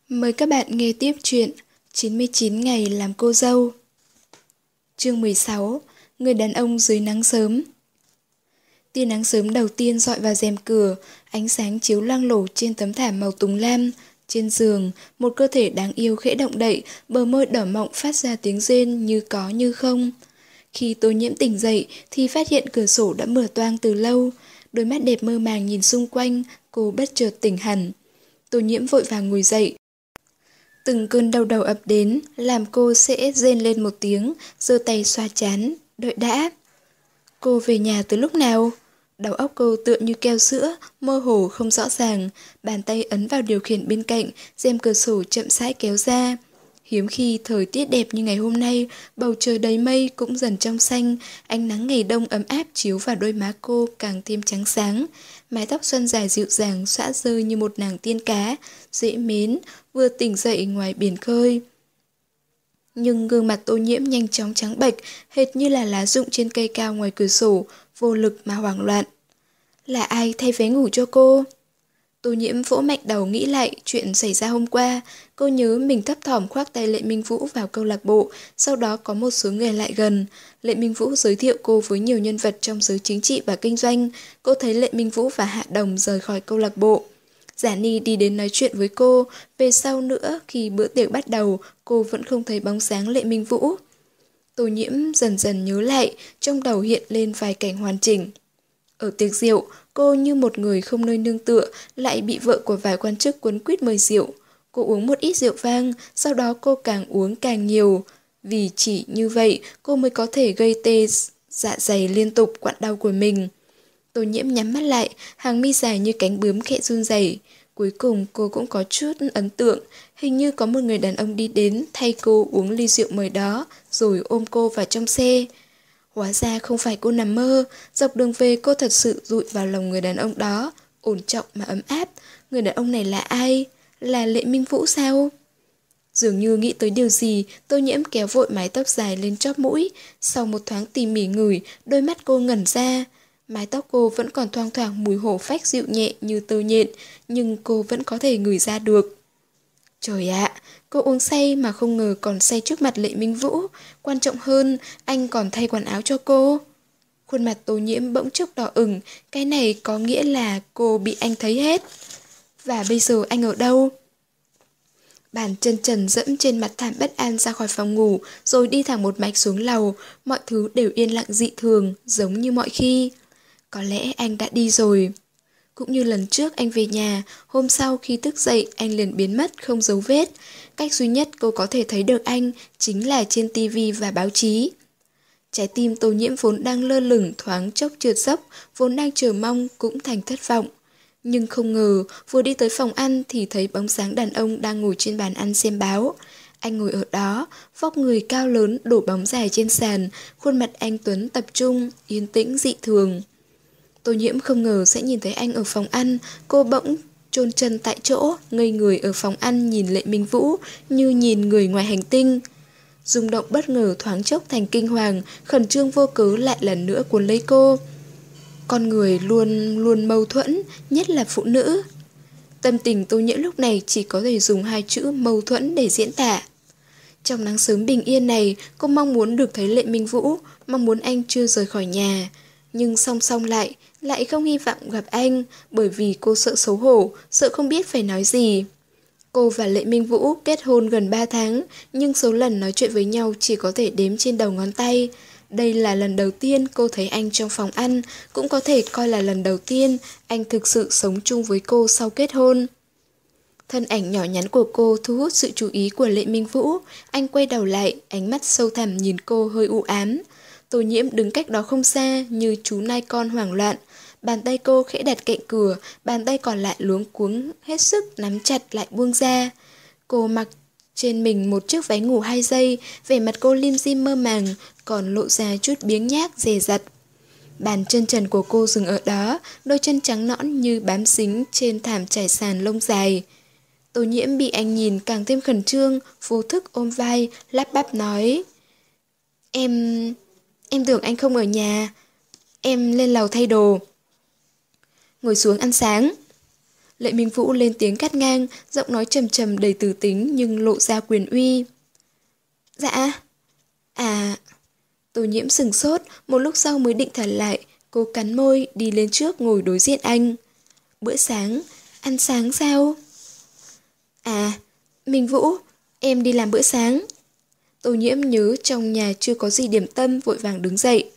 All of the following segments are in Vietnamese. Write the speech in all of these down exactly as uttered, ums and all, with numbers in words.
Mời các bạn nghe tiếp chuyện chín mươi chín ngày làm cô dâu. Chương mười sáu. Người đàn ông dưới nắng sớm. Tia nắng sớm đầu tiên dọi vào rèm cửa, ánh sáng chiếu loang lổ trên tấm thảm màu tùng lam. Trên giường, một cơ thể đáng yêu khẽ động đậy, bờ môi đỏ mọng phát ra tiếng rên như có như không. Khi Tô Nhiễm tỉnh dậy thì phát hiện cửa sổ đã mở toang từ lâu. Đôi mắt đẹp mơ màng nhìn xung quanh, cô bất chợt tỉnh hẳn. Tô Nhiễm vội vàng ngồi dậy. Từng cơn đau đầu ập đến, làm cô sẽ rên lên một tiếng, giơ tay xoa trán, đợi đã. Cô về nhà từ lúc nào? Đầu óc cô tựa như keo sữa, mơ hồ không rõ ràng, bàn tay ấn vào điều khiển bên cạnh, rèm cửa sổ chậm rãi kéo ra. Hiếm khi thời tiết đẹp như ngày hôm nay, bầu trời đầy mây cũng dần trong xanh, ánh nắng ngày đông ấm áp chiếu vào đôi má cô càng thêm trắng sáng. Mái tóc xoăn dài dịu dàng xõa rơi như một nàng tiên cá, dễ mến, vừa tỉnh dậy ngoài biển khơi. Nhưng gương mặt Tô Nhiễm nhanh chóng trắng bệch, hệt như là lá rụng trên cây cao ngoài cửa sổ, vô lực mà hoảng loạn. Là ai thay váy ngủ cho cô? Tô Nhiễm vỗ mạnh đầu nghĩ lại chuyện xảy ra hôm qua. Cô nhớ mình thấp thỏm khoác tay Lệ Minh Vũ vào câu lạc bộ, sau đó có một số người lại gần. Lệ Minh Vũ giới thiệu cô với nhiều nhân vật trong giới chính trị và kinh doanh. Cô thấy Lệ Minh Vũ và Hạ Đồng rời khỏi câu lạc bộ. Giả Ni đi đến nói chuyện với cô. Về sau nữa, khi bữa tiệc bắt đầu, cô vẫn không thấy bóng dáng Lệ Minh Vũ. Tô Nhiễm dần dần nhớ lại, trong đầu hiện lên vài cảnh hoàn chỉnh. Ở tiệc rượu, cô như một người không nơi nương tựa, lại bị vợ của vài quan chức quấn quýt mời rượu. Cô uống một ít rượu vang, sau đó cô càng uống càng nhiều. Vì chỉ như vậy, cô mới có thể gây tê dạ dày liên tục quặn đau của mình. Tô Nhiễm nhắm mắt lại, hàng mi dài như cánh bướm khẽ run rẩy. Cuối cùng cô cũng có chút ấn tượng, hình như có một người đàn ông đi đến thay cô uống ly rượu mời đó, rồi ôm cô vào trong xe. Hóa ra không phải cô nằm mơ, dọc đường về cô thật sự dụi vào lòng người đàn ông đó, ổn trọng mà ấm áp. Người đàn ông này là ai? Là Lệ Minh Vũ sao? Dường như nghĩ tới điều gì, Tô Nhiễm kéo vội mái tóc dài lên chóp mũi. Sau một thoáng tỉ mỉ ngửi, đôi mắt cô ngẩn ra. Mái tóc cô vẫn còn thoang thoảng mùi hổ phách dịu nhẹ như tơ nhện, nhưng cô vẫn có thể ngửi ra được. Trời ạ, cô uống say mà không ngờ còn say trước mặt Lệ Minh Vũ. Quan trọng hơn, anh còn thay quần áo cho cô. Khuôn mặt Tô Nhiễm bỗng chốc đỏ ửng, cái này có nghĩa là cô bị anh thấy hết. Và bây giờ anh ở đâu? Bàn chân trần dẫm trên mặt thảm bất an ra khỏi phòng ngủ, rồi đi thẳng một mạch xuống lầu. Mọi thứ đều yên lặng dị thường, giống như mọi khi. Có lẽ anh đã đi rồi. Cũng như lần trước anh về nhà, hôm sau khi thức dậy anh liền biến mất không dấu vết. Cách duy nhất cô có thể thấy được anh chính là trên tivi và báo chí. Trái tim Tô Nhiễm vốn đang lơ lửng thoáng chốc trượt dốc, vốn đang chờ mong cũng thành thất vọng. Nhưng không ngờ, vừa đi tới phòng ăn thì thấy bóng dáng đàn ông đang ngồi trên bàn ăn xem báo. Anh ngồi ở đó, vóc người cao lớn đổ bóng dài trên sàn, khuôn mặt anh tuấn tập trung, yên tĩnh dị thường. Tô Nhiễm không ngờ sẽ nhìn thấy anh ở phòng ăn, cô bỗng chôn chân tại chỗ, ngây người ở phòng ăn nhìn Lệ Minh Vũ như nhìn người ngoài hành tinh. Rung động bất ngờ thoáng chốc thành kinh hoàng, khẩn trương vô cớ lại lần nữa cuốn lấy cô. Con người luôn luôn mâu thuẫn, nhất là phụ nữ. Tâm tình Tô Nhiễm lúc này chỉ có thể dùng hai chữ mâu thuẫn để diễn tả. Trong nắng sớm bình yên này, cô mong muốn được thấy Lệ Minh Vũ, mong muốn anh chưa rời khỏi nhà. Nhưng song song lại, lại không hy vọng gặp anh, bởi vì cô sợ xấu hổ, sợ không biết phải nói gì. Cô và Lệ Minh Vũ kết hôn gần ba tháng, nhưng số lần nói chuyện với nhau chỉ có thể đếm trên đầu ngón tay. Đây là lần đầu tiên cô thấy anh trong phòng ăn, cũng có thể coi là lần đầu tiên anh thực sự sống chung với cô sau kết hôn. Thân ảnh nhỏ nhắn của cô thu hút sự chú ý của Lệ Minh Vũ. Anh quay đầu lại, ánh mắt sâu thẳm nhìn cô hơi u ám. Tô Nhiễm đứng cách đó không xa như chú nai con hoảng loạn. Bàn tay cô khẽ đặt cạnh cửa, bàn tay còn lại luống cuống hết sức nắm chặt lại buông ra. Cô mặc trên mình một chiếc váy ngủ hai dây, vẻ mặt cô lim dim mơ màng, còn lộ ra chút biếng nhác dè dặt. Bàn chân trần của cô dừng ở đó, đôi chân trắng nõn như bám dính trên thảm trải sàn lông dài. Tô Nhiễm bị anh nhìn càng thêm khẩn trương, vô thức ôm vai, lắp bắp nói: Em... em tưởng anh không ở nhà. Em lên lầu thay đồ. Ngồi xuống ăn sáng. Lệ Minh Vũ lên tiếng cắt ngang, giọng nói trầm trầm đầy từ tính nhưng lộ ra quyền uy. Dạ. À. Tô Nhiễm sừng sốt, một lúc sau mới định thần lại, cô cắn môi đi lên trước ngồi đối diện anh. Bữa sáng, ăn sáng sao? À, Minh Vũ, em đi làm bữa sáng. Tô Nhiễm nhớ trong nhà chưa có gì điểm tâm, vội vàng đứng dậy.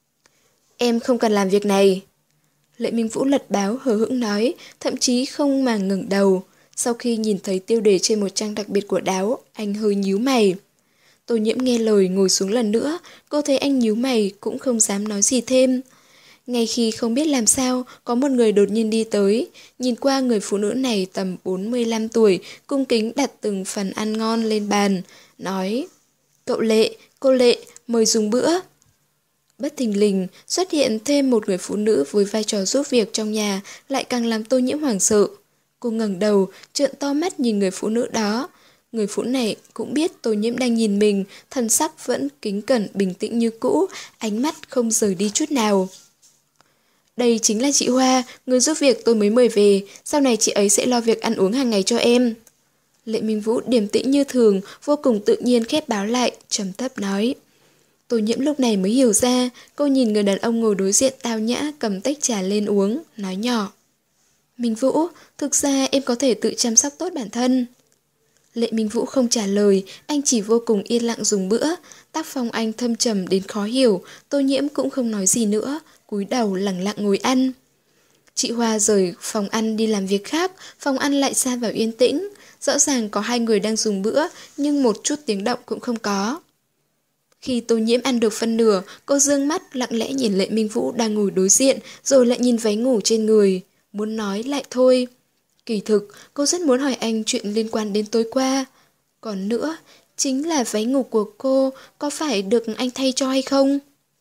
Em không cần làm việc này. Lệ Minh Vũ lật báo hờ hững nói, thậm chí không mà ngẩng đầu. Sau khi nhìn thấy tiêu đề trên một trang đặc biệt của Đáo, anh hơi nhíu mày. Tô Nhiễm nghe lời ngồi xuống lần nữa, cô thấy anh nhíu mày cũng không dám nói gì thêm. Ngay khi không biết làm sao, có một người đột nhiên đi tới, nhìn qua người phụ nữ này tầm bốn mươi lăm tuổi, cung kính đặt từng phần ăn ngon lên bàn, nói: Cậu Lệ, cô Lệ, mời dùng bữa. Bất thình lình, xuất hiện thêm một người phụ nữ với vai trò giúp việc trong nhà, lại càng làm Tô Nhiễm hoảng sợ. Cô ngẩng đầu, trợn to mắt nhìn người phụ nữ đó. Người phụ nữ này cũng biết Tô Nhiễm đang nhìn mình, thần sắc vẫn kính cẩn bình tĩnh như cũ, ánh mắt không rời đi chút nào. Đây chính là chị Hoa, người giúp việc tôi mới mời về, sau này chị ấy sẽ lo việc ăn uống hàng ngày cho em. Lệ Minh Vũ điềm tĩnh như thường, vô cùng tự nhiên khép báo lại, trầm thấp nói. Tô Nhiễm lúc này mới hiểu ra, cô nhìn người đàn ông ngồi đối diện tao nhã cầm tách trà lên uống, nói nhỏ. Minh Vũ, thực ra em có thể tự chăm sóc tốt bản thân. Lệ Minh Vũ không trả lời, anh chỉ vô cùng yên lặng dùng bữa, tác phong anh thâm trầm đến khó hiểu, Tô Nhiễm cũng không nói gì nữa, cúi đầu lẳng lặng ngồi ăn. Chị Hoa rời phòng ăn đi làm việc khác, phòng ăn lại xa vào yên tĩnh, rõ ràng có hai người đang dùng bữa, nhưng một chút tiếng động cũng không có. Khi Tô Nhiễm ăn được phân nửa, cô dương mắt lặng lẽ nhìn Lệ Minh Vũ đang ngồi đối diện, rồi lại nhìn váy ngủ trên người, muốn nói lại thôi. Kỳ thực, cô rất muốn hỏi anh chuyện liên quan đến tối qua. Còn nữa, chính là váy ngủ của cô có phải được anh thay cho hay không?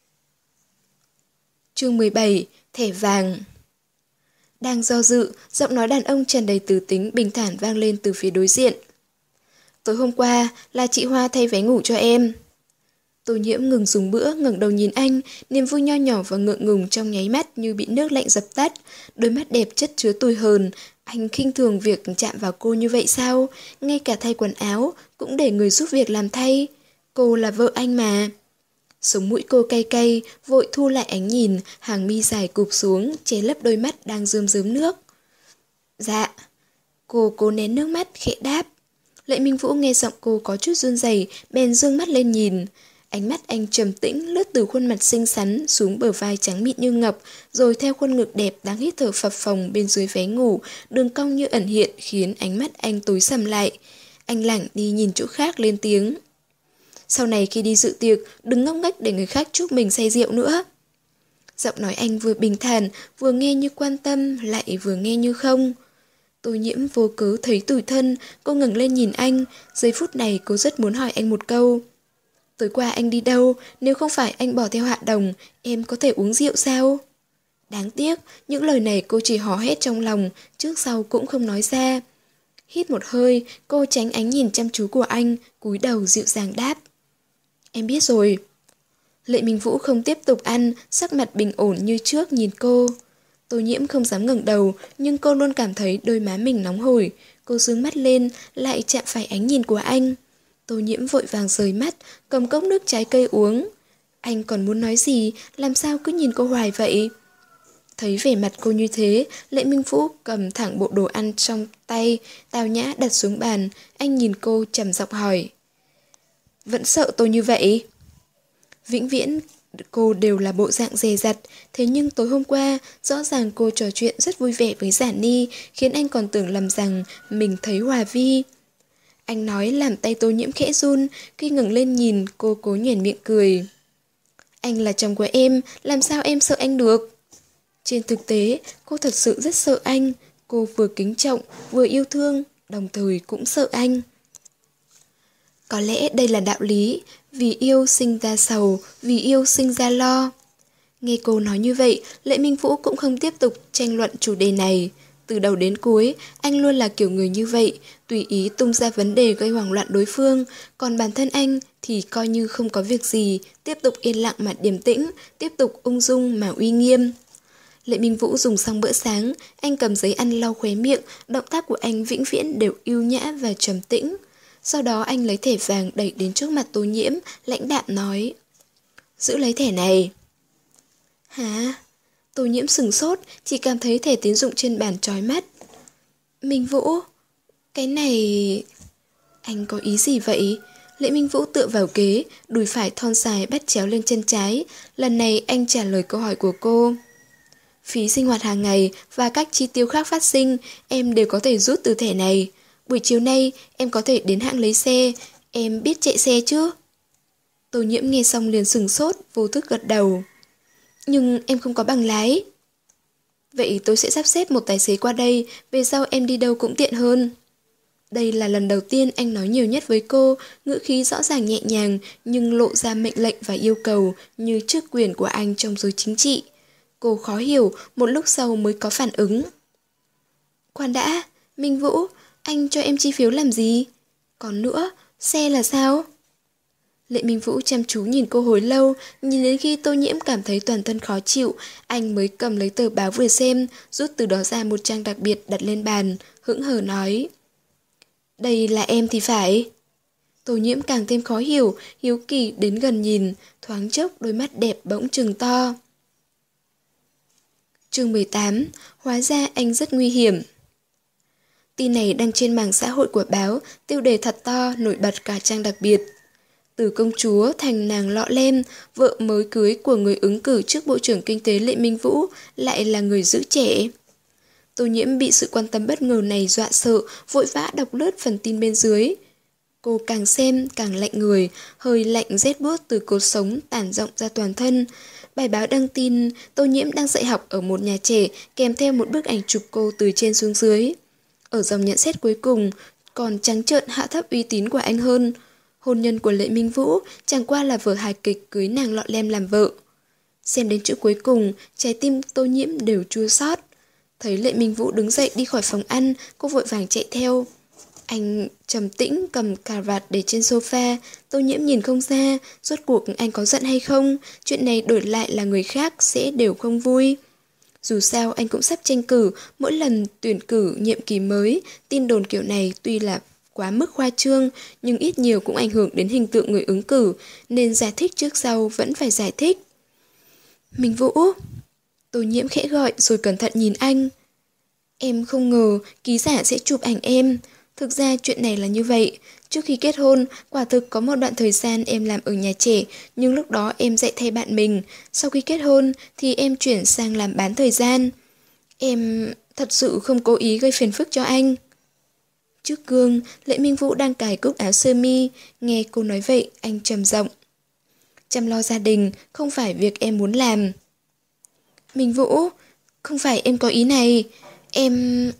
Chương mười bảy, thẻ vàng. Đang do dự, giọng nói đàn ông tràn đầy từ tính bình thản vang lên từ phía đối diện. Tối hôm qua là chị Hoa thay váy ngủ cho em. Tô Nhiễm ngừng dùng bữa, ngẩng đầu nhìn anh, niềm vui nho nhỏ và ngượng ngùng trong nháy mắt như bị nước lạnh dập tắt, đôi mắt đẹp chất chứa tủi hờn. Anh khinh thường việc chạm vào cô như vậy sao? Ngay cả thay quần áo cũng để người giúp việc làm thay. Cô là vợ anh mà. Sống mũi cô cay cay, vội thu lại ánh nhìn, hàng mi dài cụp xuống, che lấp đôi mắt đang rơm rớm nước. Dạ. Cô cố nén nước mắt, khẽ đáp. Lệ Minh Vũ nghe giọng cô có chút run rẩy, bèn dương mắt lên nhìn. Ánh mắt anh trầm tĩnh lướt từ khuôn mặt xinh xắn xuống bờ vai trắng mịn như ngọc, rồi theo khuôn ngực đẹp đang hít thở phập phồng bên dưới váy ngủ, đường cong như ẩn hiện khiến ánh mắt anh tối sầm lại. Anh lảng đi nhìn chỗ khác lên tiếng. Sau này khi đi dự tiệc, đừng ngốc nghếch để người khác chúc mình say rượu nữa. Giọng nói anh vừa bình thản, vừa nghe như quan tâm, lại vừa nghe như không. Tô Nhiễm vô cớ thấy tủi thân, cô ngẩng lên nhìn anh, giây phút này cô rất muốn hỏi anh một câu. Tối qua anh đi đâu, nếu không phải anh bỏ theo Hạ Đồng, em có thể uống rượu sao? Đáng tiếc, những lời này cô chỉ hò hét trong lòng, trước sau cũng không nói ra. Hít một hơi, cô tránh ánh nhìn chăm chú của anh, cúi đầu dịu dàng đáp. Em biết rồi. Lệ Minh Vũ không tiếp tục ăn, sắc mặt bình ổn như trước nhìn cô. Tô Nhiễm không dám ngẩng đầu, nhưng cô luôn cảm thấy đôi má mình nóng hổi. Cô dương mắt lên, lại chạm phải ánh nhìn của anh. Tô Nhiễm vội vàng rời mắt, cầm cốc nước trái cây uống. Anh còn muốn nói gì, làm sao cứ nhìn cô hoài vậy? Thấy vẻ mặt cô như thế, Lệ Minh Vũ cầm thẳng bộ đồ ăn trong tay, tao nhã đặt xuống bàn. Anh nhìn cô trầm giọng hỏi. Vẫn sợ tôi như vậy? Vĩnh viễn cô đều là bộ dạng dè dặt, thế nhưng tối hôm qua rõ ràng cô trò chuyện rất vui vẻ với Giản Ni, khiến anh còn tưởng lầm rằng mình thấy Hòa Vi. Anh nói làm tay Tô Nhiễm khẽ run, khi ngẩng lên nhìn cô cố nhoẻn miệng cười. Anh là chồng của em, làm sao em sợ anh được? Trên thực tế, cô thật sự rất sợ anh, cô vừa kính trọng, vừa yêu thương, đồng thời cũng sợ anh. Có lẽ đây là đạo lý, vì yêu sinh ra sầu, vì yêu sinh ra lo. Nghe cô nói như vậy, Lệ Minh Vũ cũng không tiếp tục tranh luận chủ đề này. Từ đầu đến cuối, anh luôn là kiểu người như vậy, tùy ý tung ra vấn đề gây hoảng loạn đối phương, còn bản thân anh thì coi như không có việc gì, tiếp tục yên lặng mà điềm tĩnh, tiếp tục ung dung mà uy nghiêm. Lệ Minh Vũ dùng xong bữa sáng, anh cầm giấy ăn lau khóe miệng, động tác của anh vĩnh viễn đều ưu nhã và trầm tĩnh. Sau đó anh lấy thẻ vàng đẩy đến trước mặt Tô Nhiễm, lãnh đạm nói: "Giữ lấy thẻ này." "Hả?" Tô Nhiễm sửng sốt, chỉ cảm thấy thẻ tín dụng trên bàn chói mắt. "Minh Vũ, cái này... anh có ý gì vậy?" Lệ Minh Vũ tựa vào ghế, đùi phải thon dài bắt chéo lên chân trái. Lần này anh trả lời câu hỏi của cô. "Phí sinh hoạt hàng ngày và các chi tiêu khác phát sinh, em đều có thể rút từ thẻ này. Buổi chiều nay, em có thể đến hãng lấy xe. Em biết chạy xe chứ?" Tô Nhiễm nghe xong liền sửng sốt, vô thức gật đầu. "Nhưng em không có bằng lái." "Vậy tôi sẽ sắp xếp một tài xế qua đây, về sau em đi đâu cũng tiện hơn." Đây là lần đầu tiên anh nói nhiều nhất với cô, ngữ khí rõ ràng nhẹ nhàng nhưng lộ ra mệnh lệnh và yêu cầu như chức quyền của anh trong giới chính trị. Cô khó hiểu, một lúc sau mới có phản ứng. "Khoan đã, Minh Vũ, anh cho em chi phiếu làm gì? Còn nữa, xe là sao?" Lệ Minh Vũ chăm chú nhìn cô hồi lâu, nhìn đến khi Tô Nhiễm cảm thấy toàn thân khó chịu, anh mới cầm lấy tờ báo vừa xem, rút từ đó ra một trang đặc biệt đặt lên bàn, hững hờ nói: "Đây là em thì phải." Tô Nhiễm càng thêm khó hiểu, hiếu kỳ đến gần nhìn, thoáng chốc đôi mắt đẹp bỗng trừng to. Chương mười tám, hóa ra anh rất nguy hiểm. Tin này đăng trên mạng xã hội của báo, tiêu đề thật to, nổi bật cả trang đặc biệt. Từ công chúa thành nàng lọ lem, vợ mới cưới của người ứng cử trước Bộ trưởng Kinh tế Lệ Minh Vũ lại là người giữ trẻ. Tô Nhiễm bị sự quan tâm bất ngờ này dọa sợ, vội vã đọc lướt phần tin bên dưới. Cô càng xem càng lạnh người, hơi lạnh rét buốt từ cột sống tản rộng ra toàn thân. Bài báo đăng tin Tô Nhiễm đang dạy học ở một nhà trẻ, kèm theo một bức ảnh chụp cô từ trên xuống dưới. Ở dòng nhận xét cuối cùng còn trắng trợn hạ thấp uy tín của anh hơn. Hôn nhân của Lệ Minh Vũ chẳng qua là vở hài kịch cưới nàng lọ lem làm vợ. Xem đến chữ cuối cùng, trái tim Tô Nhiễm đều chua xót. Thấy Lệ Minh Vũ đứng dậy đi khỏi phòng ăn, cô vội vàng chạy theo. Anh trầm tĩnh cầm cà vạt để trên sofa. Tô Nhiễm nhìn không ra, rốt cuộc anh có giận hay không. Chuyện này đổi lại là người khác sẽ đều không vui. Dù sao anh cũng sắp tranh cử, mỗi lần tuyển cử nhiệm kỳ mới, tin đồn kiểu này tuy là quá mức khoa trương, nhưng ít nhiều cũng ảnh hưởng đến hình tượng người ứng cử, nên giải thích trước sau vẫn phải giải thích. Minh Vũ. Tô Nhiễm khẽ gọi rồi cẩn thận nhìn anh. Em không ngờ ký giả sẽ chụp ảnh em. Thực ra chuyện này là như vậy. Trước khi kết hôn, quả thực có một đoạn thời gian em làm ở nhà trẻ, nhưng lúc đó em dạy thay bạn mình. Sau khi kết hôn thì em chuyển sang làm bán thời gian. Em thật sự không cố ý gây phiền phức cho anh. Trước gương, Lệ Minh Vũ đang cài cúc áo sơ mi. Nghe cô nói vậy, anh trầm giọng. Chăm lo gia đình không phải việc em muốn làm. Minh Vũ, không phải em có ý này. Em...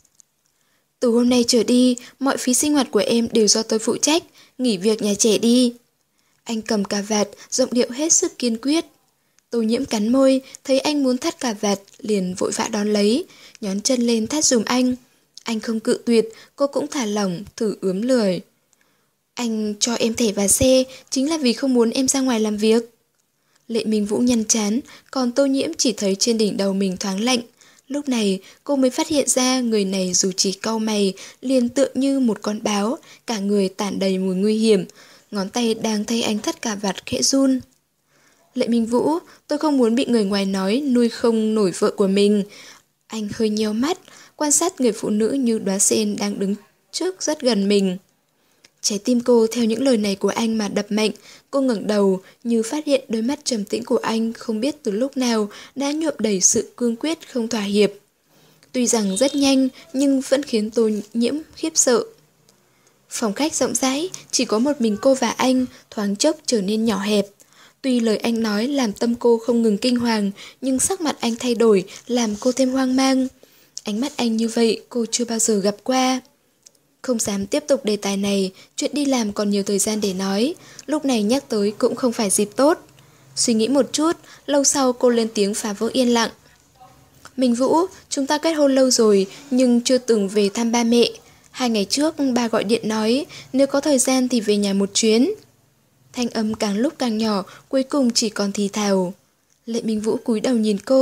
Từ hôm nay trở đi, mọi phí sinh hoạt của em đều do tôi phụ trách. Nghỉ việc nhà trẻ đi. Anh cầm cà vạt, giọng điệu hết sức kiên quyết. Tô Nhiễm cắn môi, thấy anh muốn thắt cà vạt, liền vội vã đón lấy, nhón chân lên thắt dùm anh. Anh không cự tuyệt, cô cũng thả lỏng, thử ướm lười. Anh cho em thẻ và xe, chính là vì không muốn em ra ngoài làm việc. Lệ Minh Vũ nhăn trán, còn Tô Nhiễm chỉ thấy trên đỉnh đầu mình thoáng lạnh. Lúc này, cô mới phát hiện ra người này dù chỉ cau mày, liền tựa như một con báo, cả người tản đầy mùi nguy hiểm. Ngón tay đang thay anh thắt cà vạt khẽ run. Lệ Minh Vũ, tôi không muốn bị người ngoài nói nuôi không nổi vợ của mình. Anh hơi nheo mắt, quan sát người phụ nữ như đóa sen đang đứng trước rất gần mình. Trái tim cô theo những lời này của anh mà đập mạnh. Cô ngẩng đầu như phát hiện đôi mắt trầm tĩnh của anh không biết từ lúc nào đã nhuộm đầy sự cương quyết không thỏa hiệp. Tuy rằng rất nhanh nhưng vẫn khiến Tô Nhiễm khiếp sợ. Phòng khách rộng rãi, chỉ có một mình cô và anh, thoáng chốc trở nên nhỏ hẹp. Tuy lời anh nói làm tâm cô không ngừng kinh hoàng, nhưng sắc mặt anh thay đổi làm cô thêm hoang mang. Ánh mắt anh như vậy cô chưa bao giờ gặp qua. Không dám tiếp tục đề tài này, chuyện đi làm còn nhiều thời gian để nói, lúc này nhắc tới cũng không phải dịp tốt. Suy nghĩ một chút, lâu sau cô lên tiếng phá vỡ yên lặng. Minh Vũ, chúng ta kết hôn lâu rồi nhưng chưa từng về thăm ba mẹ. Hai ngày trước ba gọi điện nói nếu có thời gian thì về nhà một chuyến. Thanh âm càng lúc càng nhỏ, cuối cùng chỉ còn thì thào. Lệ Minh Vũ cúi đầu nhìn cô,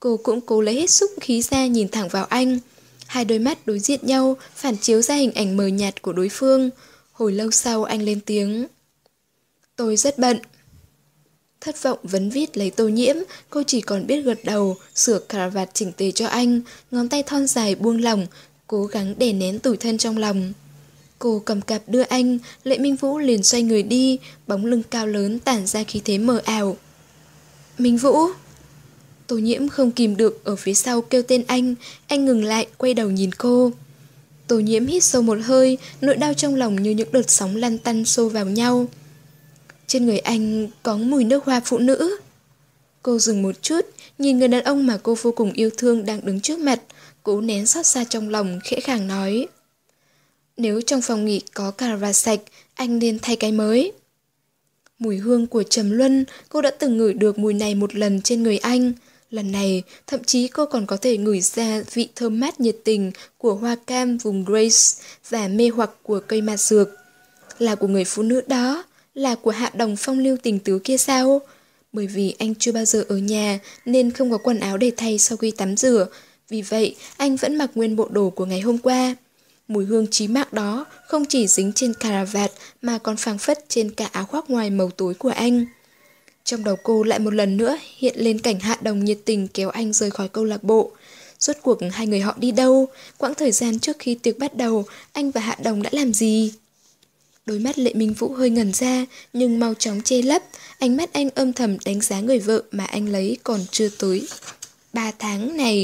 Cô cũng cố lấy hết sức khí ra nhìn thẳng vào anh. Hai đôi mắt đối diện nhau, phản chiếu ra hình ảnh mờ nhạt của đối phương. Hồi lâu sau anh lên tiếng. Tôi rất bận. Thất vọng vấn vít lấy Tô Nhiễm, cô chỉ còn biết gật đầu, sửa cà vạt chỉnh tề cho anh, ngón tay thon dài buông lỏng, cố gắng đè nén tủi thân trong lòng. Cô cầm cặp đưa anh, Lệ Minh Vũ liền xoay người đi, bóng lưng cao lớn tản ra khí thế mờ ảo. Minh Vũ! Tô Nhiễm không kìm được ở phía sau kêu tên anh, anh ngừng lại, quay đầu nhìn cô. Tô Nhiễm hít sâu một hơi, nỗi đau trong lòng như những đợt sóng lăn tăn xô vào nhau. Trên người anh có mùi nước hoa phụ nữ. Cô dừng một chút, nhìn người đàn ông mà cô vô cùng yêu thương đang đứng trước mặt, cố nén xót xa trong lòng, khẽ khàng nói. Nếu trong phòng nghỉ có cà vạt sạch, anh nên thay cái mới. Mùi hương của Trầm Luân, cô đã từng ngửi được mùi này một lần trên người anh. Lần này, thậm chí cô còn có thể ngửi ra vị thơm mát nhiệt tình của hoa cam vùng Grace và mê hoặc của cây mạt dược. Là của người phụ nữ đó, là của Hạ Đồng phong lưu tình tứ kia sao? Bởi vì anh chưa bao giờ ở nhà nên không có quần áo để thay sau khi tắm rửa. Vì vậy, anh vẫn mặc nguyên bộ đồ của ngày hôm qua. Mùi hương chí mạng đó không chỉ dính trên cà vạt mà còn phảng phất trên cả áo khoác ngoài màu tối của anh. Trong đầu cô lại một lần nữa hiện lên cảnh Hạ Đồng nhiệt tình kéo anh rời khỏi câu lạc bộ. Rốt cuộc hai người họ đi đâu? Quãng thời gian trước khi tiệc bắt đầu, anh và Hạ Đồng đã làm gì? Đôi mắt Lệ Minh Vũ hơi ngẩn ra, nhưng mau chóng che lấp. Ánh mắt anh âm thầm đánh giá người vợ mà anh lấy còn chưa tới ba tháng này.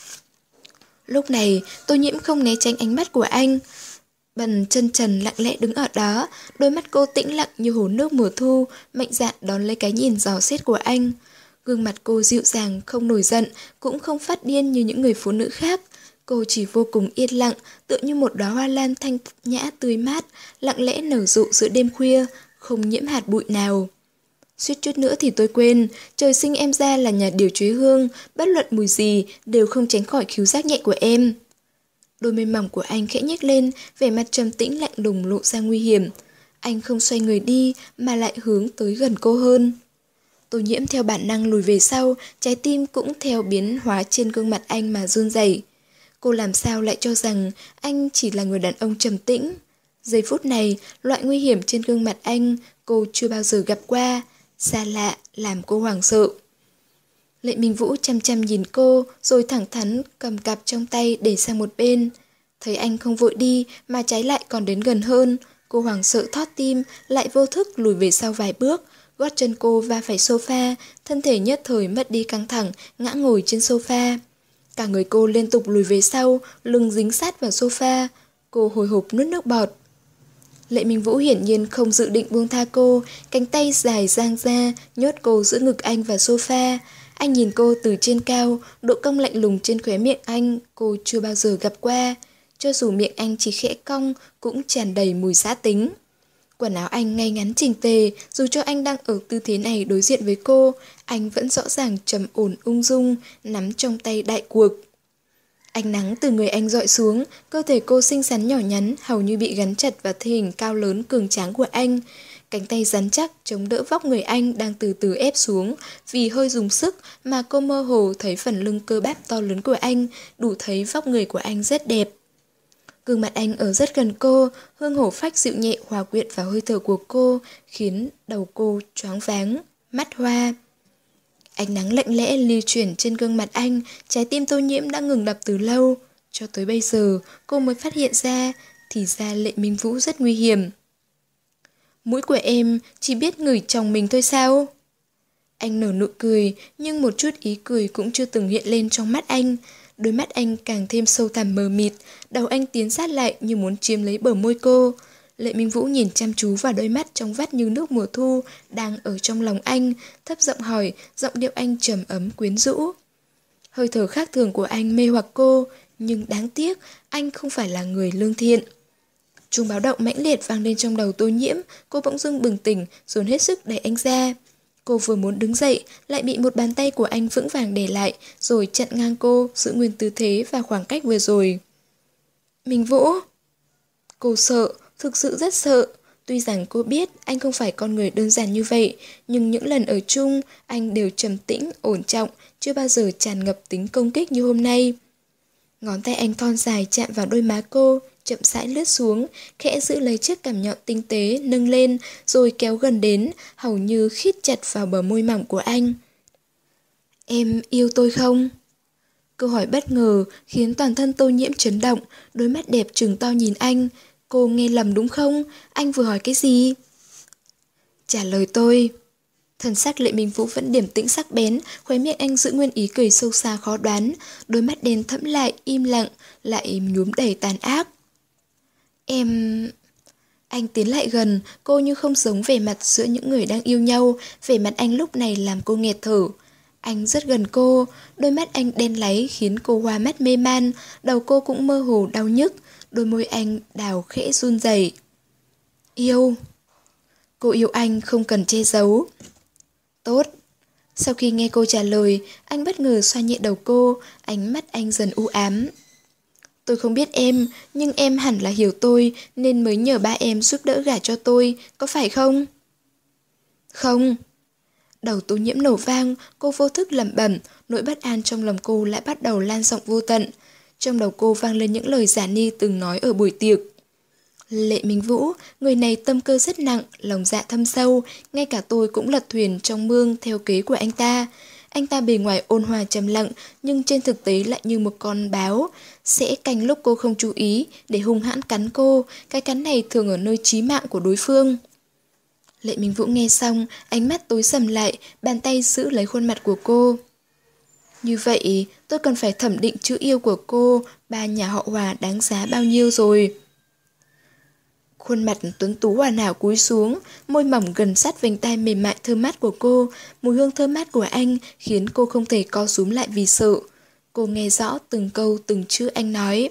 Lúc này, Tô Nhiễm không né tránh ánh mắt của anh. Bần chân trần lặng lẽ đứng ở đó, đôi mắt cô tĩnh lặng như hồ nước mùa thu, mạnh dạn đón lấy cái nhìn dò xét của anh. Gương mặt cô dịu dàng, không nổi giận, cũng không phát điên như những người phụ nữ khác. Cô chỉ vô cùng yên lặng, tựa như một đóa hoa lan thanh nhã tươi mát, lặng lẽ nở rộ giữa đêm khuya, không nhiễm hạt bụi nào. Suýt chút nữa thì tôi quên, trời sinh em ra là nhà điều chế hương, bất luận mùi gì đều không tránh khỏi khứu giác nhạy của em. Đôi môi mỏng của anh khẽ nhếch lên, vẻ mặt trầm tĩnh lạnh lùng lộ ra nguy hiểm. Anh không xoay người đi mà lại hướng tới gần cô hơn. Tô Nhiễm theo bản năng lùi về sau, trái tim cũng theo biến hóa trên gương mặt anh mà run rẩy. Cô làm sao lại cho rằng anh chỉ là người đàn ông trầm tĩnh. Giây phút này, loại nguy hiểm trên gương mặt anh cô chưa bao giờ gặp qua, xa lạ làm cô hoảng sợ. Lệ Minh Vũ chăm chăm nhìn cô rồi thẳng thắn cầm cặp trong tay để sang một bên. Thấy anh không vội đi mà trái lại còn đến gần hơn, cô hoảng sợ thót tim, lại vô thức lùi về sau vài bước. Gót chân cô va phải sofa, thân thể nhất thời mất đi căng thẳng, ngã ngồi trên sofa. Cả người cô liên tục lùi về sau, lưng dính sát vào sofa. Cô hồi hộp nuốt nước bọt. Lệ Minh Vũ hiển nhiên không dự định buông tha cô, cánh tay dài dang ra, nhốt cô giữa ngực anh và sofa. Anh nhìn cô từ trên cao, độ cong lạnh lùng trên khóe miệng anh cô chưa bao giờ gặp qua. Cho dù miệng anh chỉ khẽ cong, cũng tràn đầy mùi giã tính. Quần áo anh ngay ngắn chỉnh tề, dù cho anh đang ở tư thế này đối diện với cô, anh vẫn rõ ràng trầm ổn ung dung, nắm trong tay đại cuộc. Ánh nắng từ người anh dọi xuống, cơ thể cô xinh xắn nhỏ nhắn, hầu như bị gắn chặt vào thân hình cao lớn cường tráng của anh. Cánh tay rắn chắc chống đỡ vóc người anh đang từ từ ép xuống, vì hơi dùng sức mà cô mơ hồ thấy phần lưng cơ bắp to lớn của anh, đủ thấy vóc người của anh rất đẹp. Gương mặt anh ở rất gần cô, hương hổ phách dịu nhẹ hòa quyện vào hơi thở của cô, khiến đầu cô choáng váng, mắt hoa. Ánh nắng lạnh lẽ lưu chuyển trên gương mặt anh, trái tim Tô Nhiễm đã ngừng đập từ lâu. Cho tới bây giờ, cô mới phát hiện ra, thì ra Lệ Minh Vũ rất nguy hiểm. Mũi của em chỉ biết ngửi chồng mình thôi sao? Anh nở nụ cười, nhưng một chút ý cười cũng chưa từng hiện lên trong mắt anh. Đôi mắt anh càng thêm sâu thẳm mờ mịt, đầu anh tiến sát lại như muốn chiếm lấy bờ môi cô. Lệ Minh Vũ nhìn chăm chú vào đôi mắt trong vắt như nước mùa thu đang ở trong lòng anh, thấp giọng hỏi, giọng điệu anh trầm ấm quyến rũ. Hơi thở khác thường của anh mê hoặc cô, nhưng đáng tiếc anh không phải là người lương thiện. Chuông báo động mãnh liệt vang lên trong đầu Tô Nhiễm, cô bỗng dưng bừng tỉnh, dồn hết sức đẩy anh ra. Cô vừa muốn đứng dậy, lại bị một bàn tay của anh vững vàng để lại, rồi chặn ngang cô, giữ nguyên tư thế và khoảng cách vừa rồi. Minh Vũ! Cô sợ, thực sự rất sợ. Tuy rằng cô biết anh không phải con người đơn giản như vậy, nhưng những lần ở chung, anh đều trầm tĩnh, ổn trọng, chưa bao giờ tràn ngập tính công kích như hôm nay. Ngón tay anh thon dài chạm vào đôi má cô, chậm rãi lướt xuống, khẽ giữ lấy chiếc cằm nhọn tinh tế, nâng lên, rồi kéo gần đến, hầu như khít chặt vào bờ môi mỏng của anh. Em yêu tôi không? Câu hỏi bất ngờ khiến toàn thân Tô Nhiễm chấn động, đôi mắt đẹp trừng to nhìn anh. Cô nghe lầm đúng không? Anh vừa hỏi cái gì? Trả lời tôi. Thần sắc Lệ Minh Vũ vẫn điềm tĩnh sắc bén, khóe miệng anh giữ nguyên ý cười sâu xa khó đoán, đôi mắt đen thẫm lại, im lặng, lại nhuốm đầy tàn ác. Em... Anh tiến lại gần, cô như không giống vẻ mặt giữa những người đang yêu nhau, vẻ mặt anh lúc này làm cô nghẹt thở. Anh rất gần cô, đôi mắt anh đen láy khiến cô hoa mắt mê man, đầu cô cũng mơ hồ đau nhức, đôi môi anh đào khẽ run rẩy. Yêu. Cô yêu anh không cần che giấu. Tốt. Sau khi nghe cô trả lời, anh bất ngờ xoa nhẹ đầu cô, ánh mắt anh dần u ám. Tôi không biết em, nhưng em hẳn là hiểu tôi nên mới nhờ ba em giúp đỡ gả cho tôi, có phải không? Không. Đầu Tô Nhiễm nổ vang, cô vô thức lẩm bẩm, nỗi bất an trong lòng cô lại bắt đầu lan rộng vô tận. Trong đầu cô vang lên những lời giả ni từng nói ở buổi tiệc. Lệ Minh Vũ, người này tâm cơ rất nặng, lòng dạ thâm sâu, ngay cả tôi cũng lật thuyền trong mương theo kế của anh ta. Anh ta bề ngoài ôn hòa trầm lặng, nhưng trên thực tế lại như một con báo, sẽ canh lúc cô không chú ý để hung hãn cắn cô, cái cắn này thường ở nơi chí mạng của đối phương. Lệ Minh Vũ nghe xong, ánh mắt tối sầm lại, bàn tay giữ lấy khuôn mặt của cô. Như vậy, tôi cần phải thẩm định chữ yêu của cô, ba nhà họ Hòa đáng giá bao nhiêu rồi. Khuôn mặt tuấn tú hoàn hảo cúi xuống, môi mỏng gần sát vành tai mềm mại thơm mát của cô, mùi hương thơm mát của anh khiến cô không thể co rúm lại vì sợ. Cô nghe rõ từng câu từng chữ anh nói.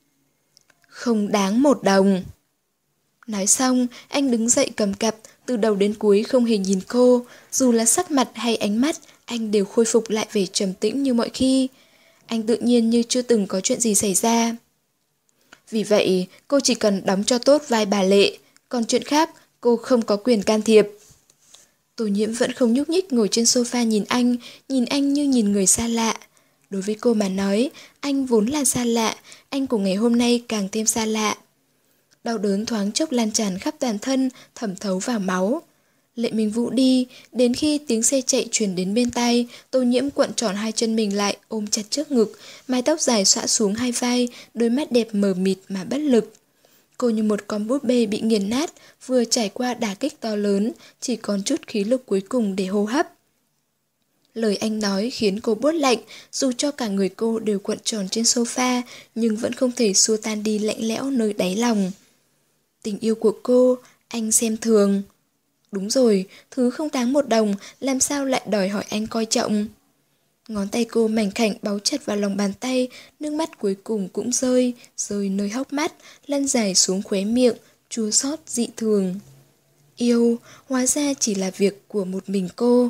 Không đáng một đồng. Nói xong, anh đứng dậy cầm cặp, từ đầu đến cuối không hề nhìn cô, dù là sắc mặt hay ánh mắt, anh đều khôi phục lại vẻ trầm tĩnh như mọi khi. Anh tự nhiên như chưa từng có chuyện gì xảy ra. Vì vậy, cô chỉ cần đóng cho tốt vai bà Lệ, còn chuyện khác cô không có quyền can thiệp. Tô Nhiễm vẫn không nhúc nhích ngồi trên sofa nhìn anh, nhìn anh như nhìn người xa lạ. Đối với cô mà nói, anh vốn là xa lạ, anh của ngày hôm nay càng thêm xa lạ. Đau đớn thoáng chốc lan tràn khắp toàn thân, thẩm thấu vào máu. Lệ Minh Vũ đi, đến khi tiếng xe chạy truyền đến bên tai, Tô Nhiễm cuộn tròn hai chân mình lại, ôm chặt trước ngực, mái tóc dài xõa xuống hai vai, đôi mắt đẹp mờ mịt mà bất lực. Cô như một con búp bê bị nghiền nát, vừa trải qua đả kích to lớn, chỉ còn chút khí lực cuối cùng để hô hấp. Lời anh nói khiến cô buốt lạnh, dù cho cả người cô đều cuộn tròn trên sofa, nhưng vẫn không thể xua tan đi lạnh lẽo nơi đáy lòng. Tình yêu của cô, anh xem thường. Đúng rồi, thứ không đáng một đồng, làm sao lại đòi hỏi anh coi trọng. Ngón tay cô mảnh khảnh bấu chặt vào lòng bàn tay, nước mắt cuối cùng cũng rơi, rơi nơi hốc mắt, lăn dài xuống khóe miệng, chua xót dị thường. Yêu, hóa ra chỉ là việc của một mình cô.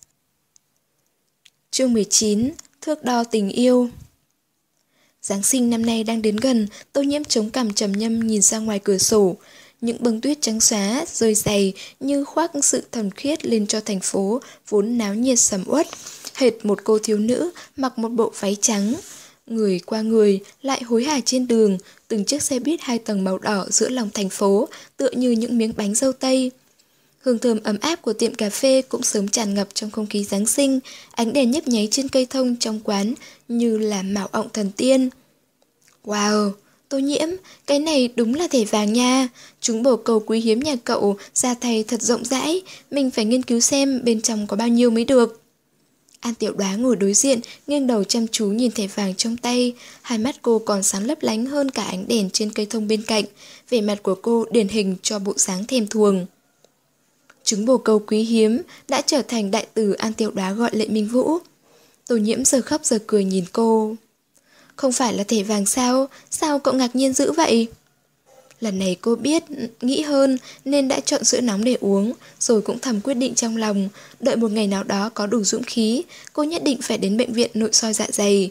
Chương mười chín, thước đo tình yêu. Giáng sinh năm nay đang đến gần, Tô Nhiễm chống cằm trầm ngâm nhìn ra ngoài cửa sổ. Những bông tuyết trắng xóa, rơi dày như khoác sự thuần khiết lên cho thành phố vốn náo nhiệt sầm uất. Hệt một cô thiếu nữ mặc một bộ váy trắng. Người qua người lại hối hả trên đường, từng chiếc xe buýt hai tầng màu đỏ giữa lòng thành phố tựa như những miếng bánh dâu tây. Hương thơm ấm áp của tiệm cà phê cũng sớm tràn ngập trong không khí Giáng sinh, ánh đèn nhấp nháy trên cây thông trong quán như là mạo ọng thần tiên. Wow, Tô Nhiễm, cái này đúng là thẻ vàng nha. Chúng bồ câu quý hiếm nhà cậu ra thay thật rộng rãi, mình phải nghiên cứu xem bên trong có bao nhiêu mới được. An Tiểu Đoá ngồi đối diện, nghiêng đầu chăm chú nhìn thẻ vàng trong tay, hai mắt cô còn sáng lấp lánh hơn cả ánh đèn trên cây thông bên cạnh, vẻ mặt của cô điển hình cho bộ dáng thèm thuồng. Trứng bồ câu quý hiếm đã trở thành đại từ An Tiểu Đoá gọi Lệ Minh Vũ. Tô Nhiễm giờ khóc giờ cười nhìn cô. Không phải là thẻ vàng sao? Sao cậu ngạc nhiên dữ vậy? Lần này cô biết, nghĩ hơn nên đã chọn sữa nóng để uống, rồi cũng thầm quyết định trong lòng, đợi một ngày nào đó có đủ dũng khí, cô nhất định phải đến bệnh viện nội soi dạ dày.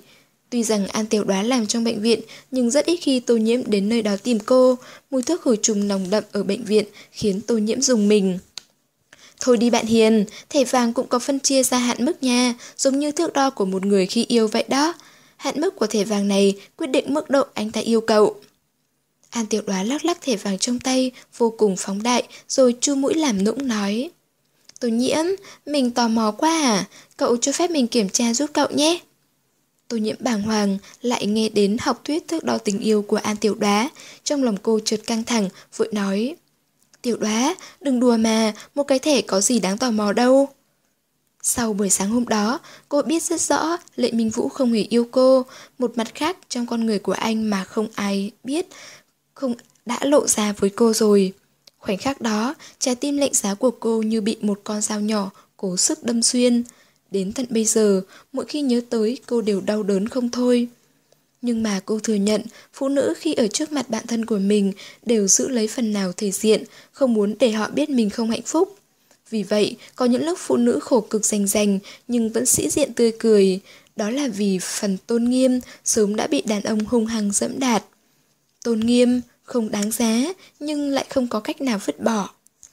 Tuy rằng An Tiểu Đoá làm trong bệnh viện, nhưng rất ít khi Tô Nhiễm đến nơi đó tìm cô. Mùi thuốc khử trùng nồng đậm ở bệnh viện khiến Tô Nhiễm rùng mình. Thôi đi bạn Hiền, thẻ vàng cũng có phân chia ra hạn mức nha, giống như thước đo của một người khi yêu vậy đó. Hạn mức của thẻ vàng này quyết định mức độ anh ta yêu cậu. An Tiểu Đoá lắc lắc thẻ vàng trong tay, vô cùng phóng đại, rồi chu mũi làm nũng nói. Tô Nhiễm, mình tò mò quá à, cậu cho phép mình kiểm tra giúp cậu nhé. Tô Nhiễm bàng hoàng, lại nghe đến học thuyết thước đo tình yêu của An Tiểu Đoá. Trong lòng cô chợt căng thẳng, vội nói. Tiểu Đoá, đừng đùa mà, một cái thẻ có gì đáng tò mò đâu. Sau buổi sáng hôm đó, cô biết rất rõ Lệ Minh Vũ không hề yêu cô. Một mặt khác trong con người của anh mà không ai biết, không đã lộ ra với cô rồi. Khoảnh khắc đó, trái tim lạnh giá của cô như bị một con dao nhỏ cố sức đâm xuyên. Đến tận bây giờ, mỗi khi nhớ tới cô đều đau đớn không thôi. Nhưng mà cô thừa nhận, phụ nữ khi ở trước mặt bạn thân của mình đều giữ lấy phần nào thể diện, không muốn để họ biết mình không hạnh phúc. Vì vậy, có những lúc phụ nữ khổ cực rành rành nhưng vẫn sĩ diện tươi cười. Đó là vì phần tôn nghiêm sớm đã bị đàn ông hung hăng dẫm đạp. Tôn nghiêm không đáng giá nhưng lại không có cách nào vứt bỏ.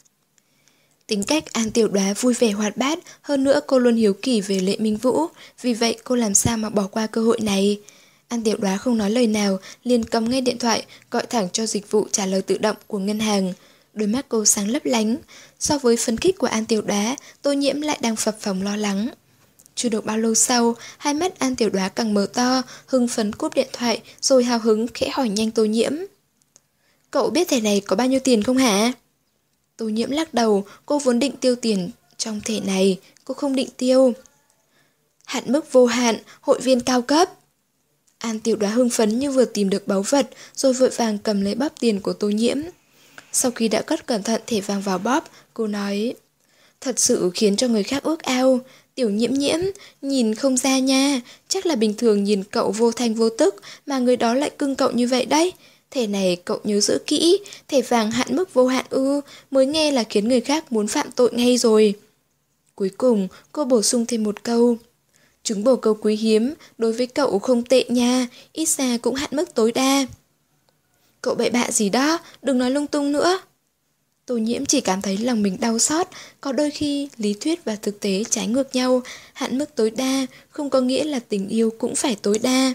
Tính cách An Tiểu Đoá vui vẻ hoạt bát, hơn nữa cô luôn hiếu kỳ về Lệ Minh Vũ, vì vậy cô làm sao mà bỏ qua cơ hội này. An Tiểu Đoá không nói lời nào, liền cầm ngay điện thoại, gọi thẳng cho dịch vụ trả lời tự động của ngân hàng. Đôi mắt cô sáng lấp lánh. So với phấn khích của An Tiểu Đoá, Tô Nhiễm lại đang phập phồng lo lắng. Chưa được bao lâu sau, hai mắt An Tiểu Đoá càng mở to, hưng phấn cúp điện thoại, rồi hào hứng khẽ hỏi nhanh Tô Nhiễm. Cậu biết thẻ này có bao nhiêu tiền không hả? Tô Nhiễm lắc đầu, cô vốn định tiêu tiền trong thẻ này, cô không định tiêu. Hạn mức vô hạn, hội viên cao cấp. An Tiểu Đoá hưng phấn như vừa tìm được báu vật, rồi vội vàng cầm lấy bóp tiền của Tô Nhiễm. Sau khi đã cất cẩn thận thẻ vàng vào bóp, cô nói, thật sự khiến cho người khác ước ao. Tiểu Nhiễm Nhiễm, nhìn không ra nha, chắc là bình thường nhìn cậu vô thanh vô tức mà người đó lại cưng cậu như vậy đấy. Thẻ này cậu nhớ giữ kỹ, thẻ vàng hạn mức vô hạn ư, mới nghe là khiến người khác muốn phạm tội ngay rồi. Cuối cùng, cô bổ sung thêm một câu. Trứng bồ câu quý hiếm, đối với cậu không tệ nha, ít ra cũng hạn mức tối đa. Cậu bậy bạ gì đó, đừng nói lung tung nữa. Tô Nhiễm chỉ cảm thấy lòng mình đau xót, có đôi khi lý thuyết và thực tế trái ngược nhau, hạn mức tối đa không có nghĩa là tình yêu cũng phải tối đa.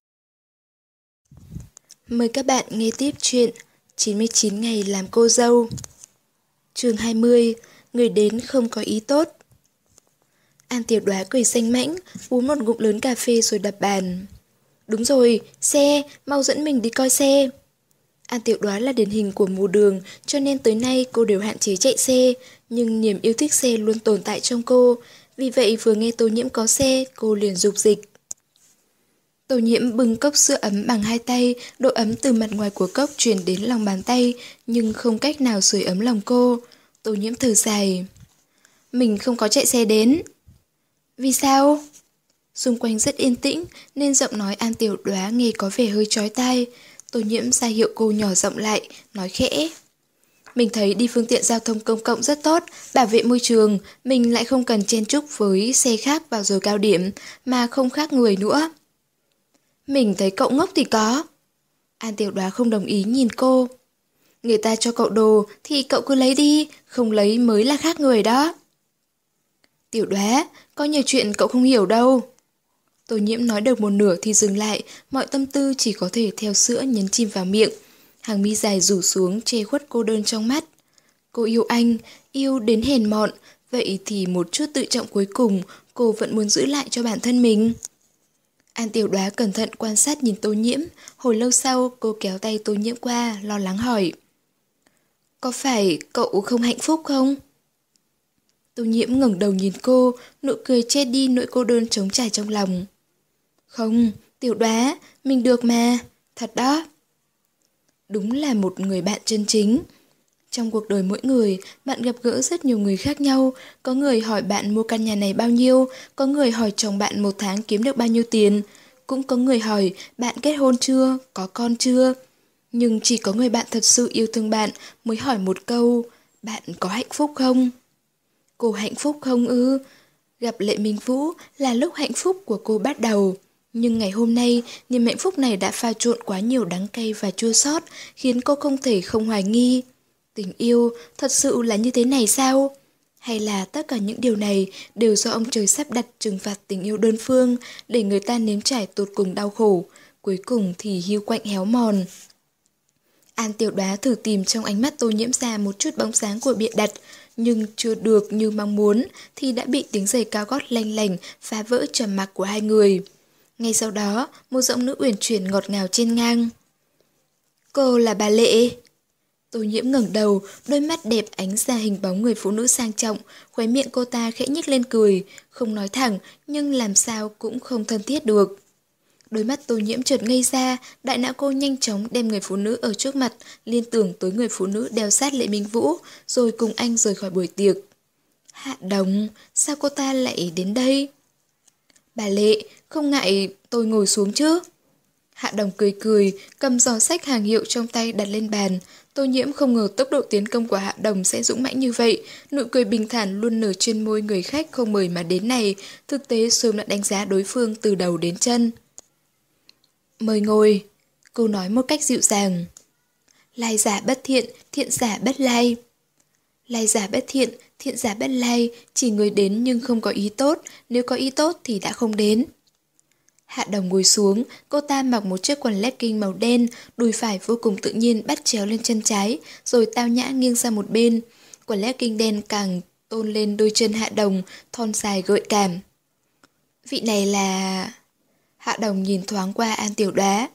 Mời các bạn nghe tiếp chuyện chín mươi chín ngày làm cô dâu. Chương hai mươi, người đến không có ý tốt. An Tiểu Đoá cười xanh mãnh, uống một ngụm lớn cà phê rồi đập bàn. Đúng rồi, xe, mau dẫn mình đi coi xe. An Tiểu Đoá là điển hình của mù đường, cho nên tới nay cô đều hạn chế chạy xe, nhưng niềm yêu thích xe luôn tồn tại trong cô. Vì vậy vừa nghe Tô Nhiễm có xe, cô liền dục dịch. Tô Nhiễm bưng cốc sữa ấm bằng hai tay, độ ấm từ mặt ngoài của cốc truyền đến lòng bàn tay, nhưng không cách nào sưởi ấm lòng cô. Tô Nhiễm thở dài. Mình không có chạy xe đến. Vì sao? Xung quanh rất yên tĩnh, nên giọng nói An Tiểu Đoá nghe có vẻ hơi chói tai. Tô Nhiễm ra hiệu cô nhỏ giọng lại, nói khẽ. Mình thấy đi phương tiện giao thông công cộng rất tốt, bảo vệ môi trường, mình lại không cần chen chúc với xe khác vào giờ cao điểm, mà không khác người nữa. Mình thấy cậu ngốc thì có. An Tiểu Đoá không đồng ý nhìn cô. Người ta cho cậu đồ thì cậu cứ lấy đi, không lấy mới là khác người đó. Tiểu Đoá, có nhiều chuyện cậu không hiểu đâu. Tô Nhiễm nói được một nửa thì dừng lại, mọi tâm tư chỉ có thể theo sữa nhấn chìm vào miệng. Hàng mi dài rủ xuống che khuất cô đơn trong mắt. Cô yêu anh, yêu đến hèn mọn, vậy thì một chút tự trọng cuối cùng cô vẫn muốn giữ lại cho bản thân mình. An Tiểu Đoá cẩn thận quan sát nhìn Tô Nhiễm, hồi lâu sau cô kéo tay Tô Nhiễm qua, lo lắng hỏi. Có phải cậu không hạnh phúc không? Tô Nhiễm ngẩng đầu nhìn cô, nụ cười che đi nỗi cô đơn trống trải trong lòng. Không, Tiểu Đoá, mình được mà, thật đó. Đúng là một người bạn chân chính. Trong cuộc đời mỗi người, bạn gặp gỡ rất nhiều người khác nhau. Có người hỏi bạn mua căn nhà này bao nhiêu, có người hỏi chồng bạn một tháng kiếm được bao nhiêu tiền, cũng có người hỏi bạn kết hôn chưa, có con chưa. Nhưng chỉ có người bạn thật sự yêu thương bạn mới hỏi một câu, bạn có hạnh phúc không? Cô hạnh phúc không ư? Gặp Lệ Minh Vũ là lúc hạnh phúc của cô bắt đầu. Nhưng ngày hôm nay, niềm hạnh phúc này đã pha trộn quá nhiều đắng cay và chua xót, khiến cô không thể không hoài nghi. Tình yêu thật sự là như thế này sao? Hay là tất cả những điều này đều do ông trời sắp đặt trừng phạt tình yêu đơn phương để người ta nếm trải tột cùng đau khổ, cuối cùng thì hiu quạnh héo mòn. An Tiểu Đoá thử tìm trong ánh mắt Tô Nhiễm ra một chút bóng sáng của bịa đặt, nhưng chưa được như mong muốn thì đã bị tiếng giày cao gót lanh lành phá vỡ trầm mặc của hai người. Ngay sau đó, một giọng nữ uyển chuyển ngọt ngào trên ngang. Cô là bà Lệ. Tô Nhiễm ngẩng đầu, đôi mắt đẹp ánh ra hình bóng người phụ nữ sang trọng, khóe miệng cô ta khẽ nhếch lên cười, không nói thẳng nhưng làm sao cũng không thân thiết được. Đôi mắt Tô Nhiễm chợt ngây ra, đại não cô nhanh chóng đem người phụ nữ ở trước mặt liên tưởng tới người phụ nữ đeo sát Lệ Minh Vũ, rồi cùng anh rời khỏi buổi tiệc. Hạ Đồng, sao cô ta lại đến đây? Bà Lệ, không ngại tôi ngồi xuống chứ? Hạ Đồng cười cười, cầm giỏ sách hàng hiệu trong tay đặt lên bàn. Tô Nhiễm không ngờ tốc độ tiến công của Hạ Đồng sẽ dũng mãnh như vậy. Nụ cười bình thản luôn nở trên môi người khách không mời mà đến này, thực tế sớm đã đánh giá đối phương từ đầu đến chân. Mời ngồi, cô nói một cách dịu dàng. Lai giả bất thiện, thiện giả bất lai. Lai giả bất thiện, thiện giả bất lai, chỉ người đến nhưng không có ý tốt, nếu có ý tốt thì đã không đến. Hạ Đồng ngồi xuống, cô ta mặc một chiếc quần legging màu đen, đùi phải vô cùng tự nhiên bắt chéo lên chân trái, rồi tao nhã nghiêng sang một bên. Quần legging đen càng tôn lên đôi chân Hạ Đồng, thon dài gợi cảm. Vị này là... Hạ Đồng nhìn thoáng qua An Tiểu Đoá.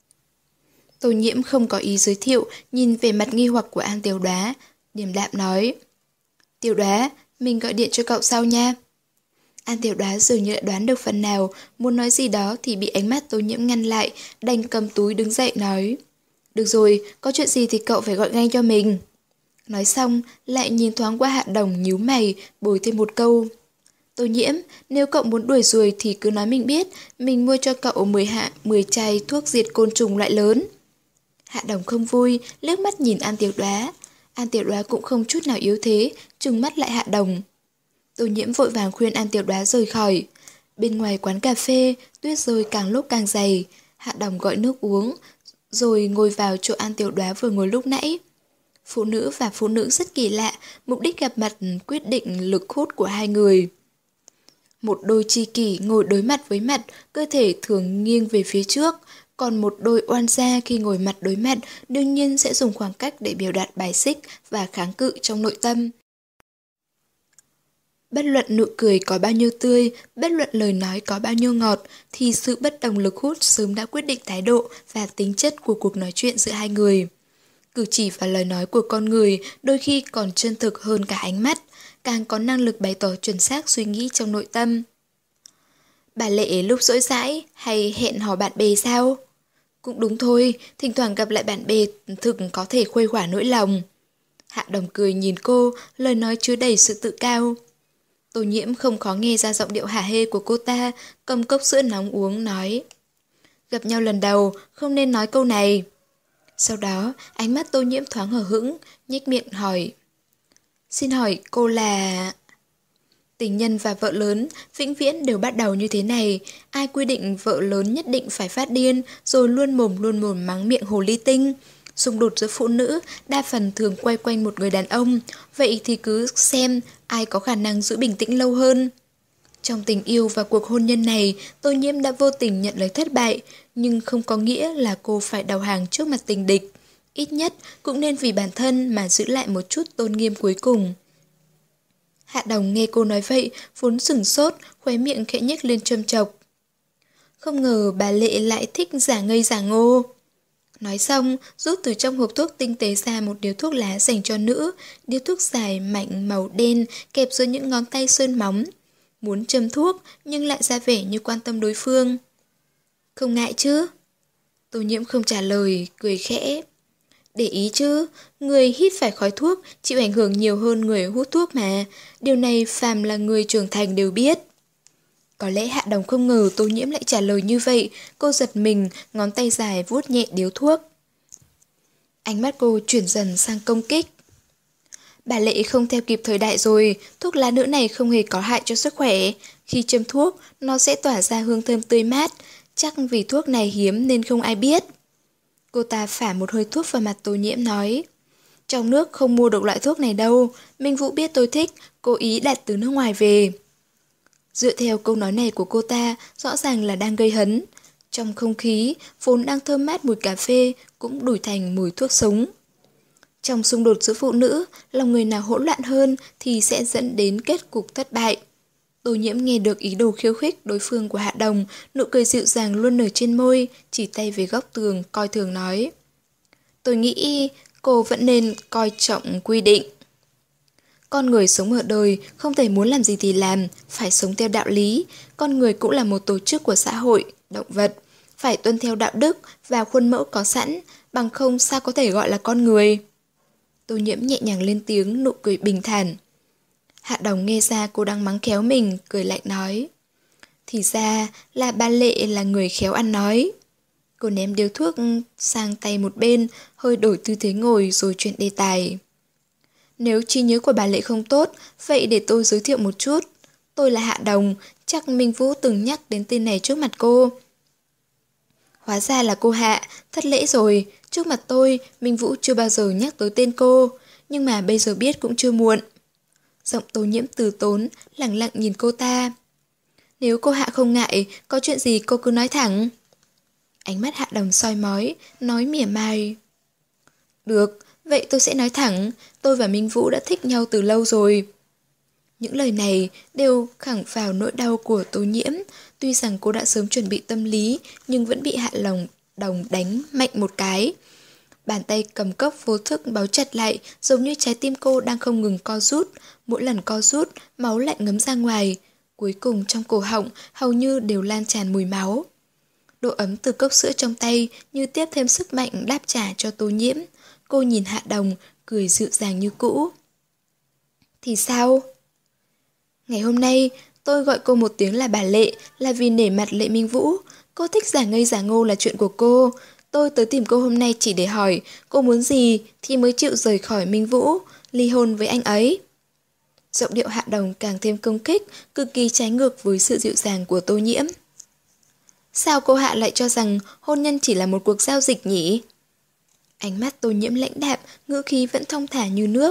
Tô Nhiễm không có ý giới thiệu, nhìn về mặt nghi hoặc của An Tiểu Đoá, điềm đạm nói. Tiểu Đoá, mình gọi điện cho cậu sau nha. An Tiểu Đoá dường như đã đoán được phần nào, muốn nói gì đó thì bị ánh mắt Tô Nhiễm ngăn lại, đành cầm túi đứng dậy nói. Được rồi, có chuyện gì thì cậu phải gọi ngay cho mình. Nói xong, lại nhìn thoáng qua Hạ Đồng nhíu mày, bồi thêm một câu. Tô Nhiễm, nếu cậu muốn đuổi ruồi thì cứ nói mình biết, mình mua cho cậu mười hạ, mười chai thuốc diệt côn trùng loại lớn. Hạ Đồng không vui, liếc mắt nhìn An Tiểu Đoá. An Tiểu Đoá cũng không chút nào yếu thế, trừng mắt lại Hạ Đồng. Tô Nhiễm vội vàng khuyên An Tiểu Đoá rời khỏi. Bên ngoài quán cà phê, tuyết rơi càng lúc càng dày. Hạ Đồng gọi nước uống, rồi ngồi vào chỗ An Tiểu Đoá vừa ngồi lúc nãy. Phụ nữ và phụ nữ rất kỳ lạ, mục đích gặp mặt quyết định lực hút của hai người. Một đôi tri kỷ ngồi đối mặt với mặt, cơ thể thường nghiêng về phía trước, còn một đôi oan gia khi ngồi mặt đối mặt đương nhiên sẽ dùng khoảng cách để biểu đạt bài xích và kháng cự trong nội tâm. Bất luận nụ cười có bao nhiêu tươi, bất luận lời nói có bao nhiêu ngọt, thì sự bất đồng lực hút sớm đã quyết định thái độ và tính chất của cuộc nói chuyện giữa hai người. Cử chỉ và lời nói của con người đôi khi còn chân thực hơn cả ánh mắt, càng có năng lực bày tỏ chuẩn xác suy nghĩ trong nội tâm. Bà Lệ lúc rỗi rãi hay hẹn hò bạn bè sao? Cũng đúng thôi, thỉnh thoảng gặp lại bạn bè thực có thể khuây khỏa nỗi lòng. Hạ Đồng cười nhìn cô, lời nói chứa đầy sự tự cao. Tô Nhiễm không khó nghe ra giọng điệu hả hê của cô ta, cầm cốc sữa nóng uống nói. Gặp nhau lần đầu, không nên nói câu này. Sau đó, ánh mắt Tô Nhiễm thoáng hờ hững, nhếch miệng hỏi. Xin hỏi cô là... Tình nhân và vợ lớn vĩnh viễn đều bắt đầu như thế này. Ai quy định vợ lớn nhất định phải phát điên rồi luôn mồm luôn mồm mắng miệng hồ ly tinh? Xung đột giữa phụ nữ đa phần thường quay quanh một người đàn ông. Vậy thì cứ xem ai có khả năng giữ bình tĩnh lâu hơn. Trong tình yêu và cuộc hôn nhân này, Tô Nhiễm đã vô tình nhận lấy thất bại, nhưng không có nghĩa là cô phải đầu hàng trước mặt tình địch. Ít nhất cũng nên vì bản thân mà giữ lại một chút tôn nghiêm cuối cùng. Hạ Đồng nghe cô nói vậy, vốn sửng sốt, khóe miệng khẽ nhếch lên châm chọc. Không ngờ bà Lệ lại thích giả ngây giả ngô. Nói xong, rút từ trong hộp thuốc tinh tế ra một điếu thuốc lá dành cho nữ, điếu thuốc dài mạnh màu đen kẹp giữa những ngón tay sơn móng. Muốn châm thuốc nhưng lại ra vẻ như quan tâm đối phương. Không ngại chứ? Tô Nhiễm không trả lời, cười khẽ. Để ý chứ, người hít phải khói thuốc chịu ảnh hưởng nhiều hơn người hút thuốc mà. Điều này phàm là người trưởng thành đều biết. Có lẽ Hạ Đồng không ngờ Tô Nhiễm lại trả lời như vậy. Cô giật mình, ngón tay dài vuốt nhẹ điếu thuốc. Ánh mắt cô chuyển dần sang công kích. Bà Lệ không theo kịp thời đại rồi, thuốc lá nữ này không hề có hại cho sức khỏe. Khi châm thuốc, nó sẽ tỏa ra hương thơm tươi mát. Chắc vì thuốc này hiếm nên không ai biết. Cô ta phả một hơi thuốc vào mặt Tô Nhiễm nói. Trong nước không mua được loại thuốc này đâu, Minh Vũ biết tôi thích, cố ý đặt từ nước ngoài về. Dựa theo câu nói này của cô ta, rõ ràng là đang gây hấn. Trong không khí, vốn đang thơm mát mùi cà phê, cũng đổi thành mùi thuốc súng. Trong xung đột giữa phụ nữ, lòng người nào hỗn loạn hơn thì sẽ dẫn đến kết cục thất bại. Tô Nhiễm nghe được ý đồ khiêu khích đối phương của Hạ Đồng, nụ cười dịu dàng luôn nở trên môi, chỉ tay về góc tường, coi thường nói. Tôi nghĩ cô vẫn nên coi trọng quy định. Con người sống ở đời, không thể muốn làm gì thì làm, phải sống theo đạo lý. Con người cũng là một tổ chức của xã hội, động vật, phải tuân theo đạo đức và khuôn mẫu có sẵn, bằng không sao có thể gọi là con người. Tô Nhiễm nhẹ nhàng lên tiếng, nụ cười bình thản. Hạ Đồng nghe ra cô đang mắng khéo mình, cười lạnh nói. Thì ra là bà Lệ là người khéo ăn nói. Cô ném điếu thuốc sang tay một bên, hơi đổi tư thế ngồi rồi chuyển đề tài. Nếu trí nhớ của bà Lệ không tốt, vậy để tôi giới thiệu một chút. Tôi là Hạ Đồng, chắc Minh Vũ từng nhắc đến tên này trước mặt cô. Hóa ra là cô Hạ, thất lễ rồi. Trước mặt tôi, Minh Vũ chưa bao giờ nhắc tới tên cô, nhưng mà bây giờ biết cũng chưa muộn. Giọng Tô Nhiễm từ tốn, lẳng lặng nhìn cô ta. Nếu cô Hạ không ngại, có chuyện gì cô cứ nói thẳng. Ánh mắt Hạ Đồng soi mói, nói mỉa mai. Được, vậy tôi sẽ nói thẳng, tôi và Minh Vũ đã thích nhau từ lâu rồi. Những lời này đều khẳng vào nỗi đau của Tô Nhiễm, tuy rằng cô đã sớm chuẩn bị tâm lý, nhưng vẫn bị Hạ Lòng Đồng đánh mạnh một cái. Bàn tay cầm cốc vô thức bấu chặt lại, giống như trái tim cô đang không ngừng co rút. Mỗi lần co rút, máu lại ngấm ra ngoài. Cuối cùng trong cổ họng hầu như đều lan tràn mùi máu. Độ ấm từ cốc sữa trong tay như tiếp thêm sức mạnh đáp trả cho Tô Nhiễm. Cô nhìn Hạ Đồng, cười dịu dàng như cũ. Thì sao? Ngày hôm nay, tôi gọi cô một tiếng là bà Lệ là vì nể mặt Lệ Minh Vũ. Cô thích giả ngây giả ngô là chuyện của cô. Tôi tới tìm cô hôm nay chỉ để hỏi cô muốn gì thì mới chịu rời khỏi Minh Vũ, ly hôn với anh ấy. Giọng điệu Hạ Đồng càng thêm công kích, cực kỳ trái ngược với sự dịu dàng của Tô Nhiễm. Sao cô Hạ lại cho rằng hôn nhân chỉ là một cuộc giao dịch nhỉ? Ánh mắt Tô Nhiễm lãnh đạm, ngữ khí vẫn thong thả như nước.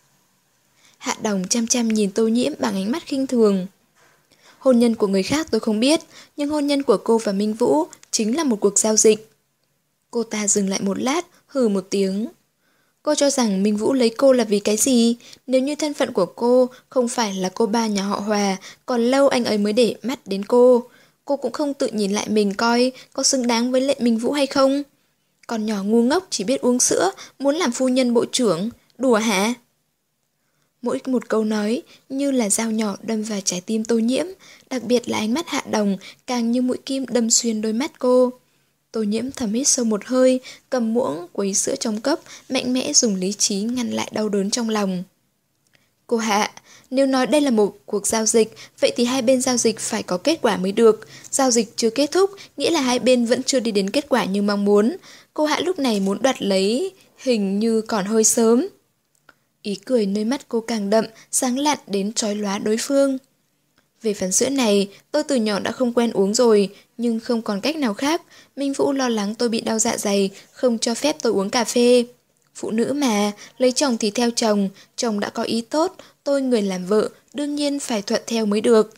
Hạ Đồng chăm chăm nhìn Tô Nhiễm bằng ánh mắt khinh thường. Hôn nhân của người khác tôi không biết, nhưng hôn nhân của cô và Minh Vũ chính là một cuộc giao dịch. Cô ta dừng lại một lát, hừ một tiếng. Cô cho rằng Minh Vũ lấy cô là vì cái gì? Nếu như thân phận của cô không phải là cô ba nhà họ Hòa, còn lâu anh ấy mới để mắt đến cô. Cô cũng không tự nhìn lại mình coi có xứng đáng với Lệ Minh Vũ hay không. Còn nhỏ ngu ngốc chỉ biết uống sữa, muốn làm phu nhân bộ trưởng. Đùa hả? Mỗi một câu nói như là dao nhỏ đâm vào trái tim Tô Nhiễm, đặc biệt là ánh mắt Hạ Đồng càng như mũi kim đâm xuyên đôi mắt cô. Tô Nhiễm thầm hít sâu một hơi, cầm muỗng quấy sữa trong cốc, mạnh mẽ dùng lý trí ngăn lại đau đớn trong lòng. Cô Hạ, nếu nói đây là một cuộc giao dịch, vậy thì hai bên giao dịch phải có kết quả mới được. Giao dịch chưa kết thúc, nghĩa là hai bên vẫn chưa đi đến kết quả như mong muốn. Cô Hạ lúc này muốn đoạt lấy, hình như còn hơi sớm. Ý cười nơi mắt cô càng đậm, sáng lạn đến chói lóa đối phương. Về phần sữa này, tôi từ nhỏ đã không quen uống rồi, nhưng không còn cách nào khác. Minh Vũ lo lắng tôi bị đau dạ dày, không cho phép tôi uống cà phê. Phụ nữ mà, lấy chồng thì theo chồng, chồng đã có ý tốt, tôi người làm vợ, đương nhiên phải thuận theo mới được.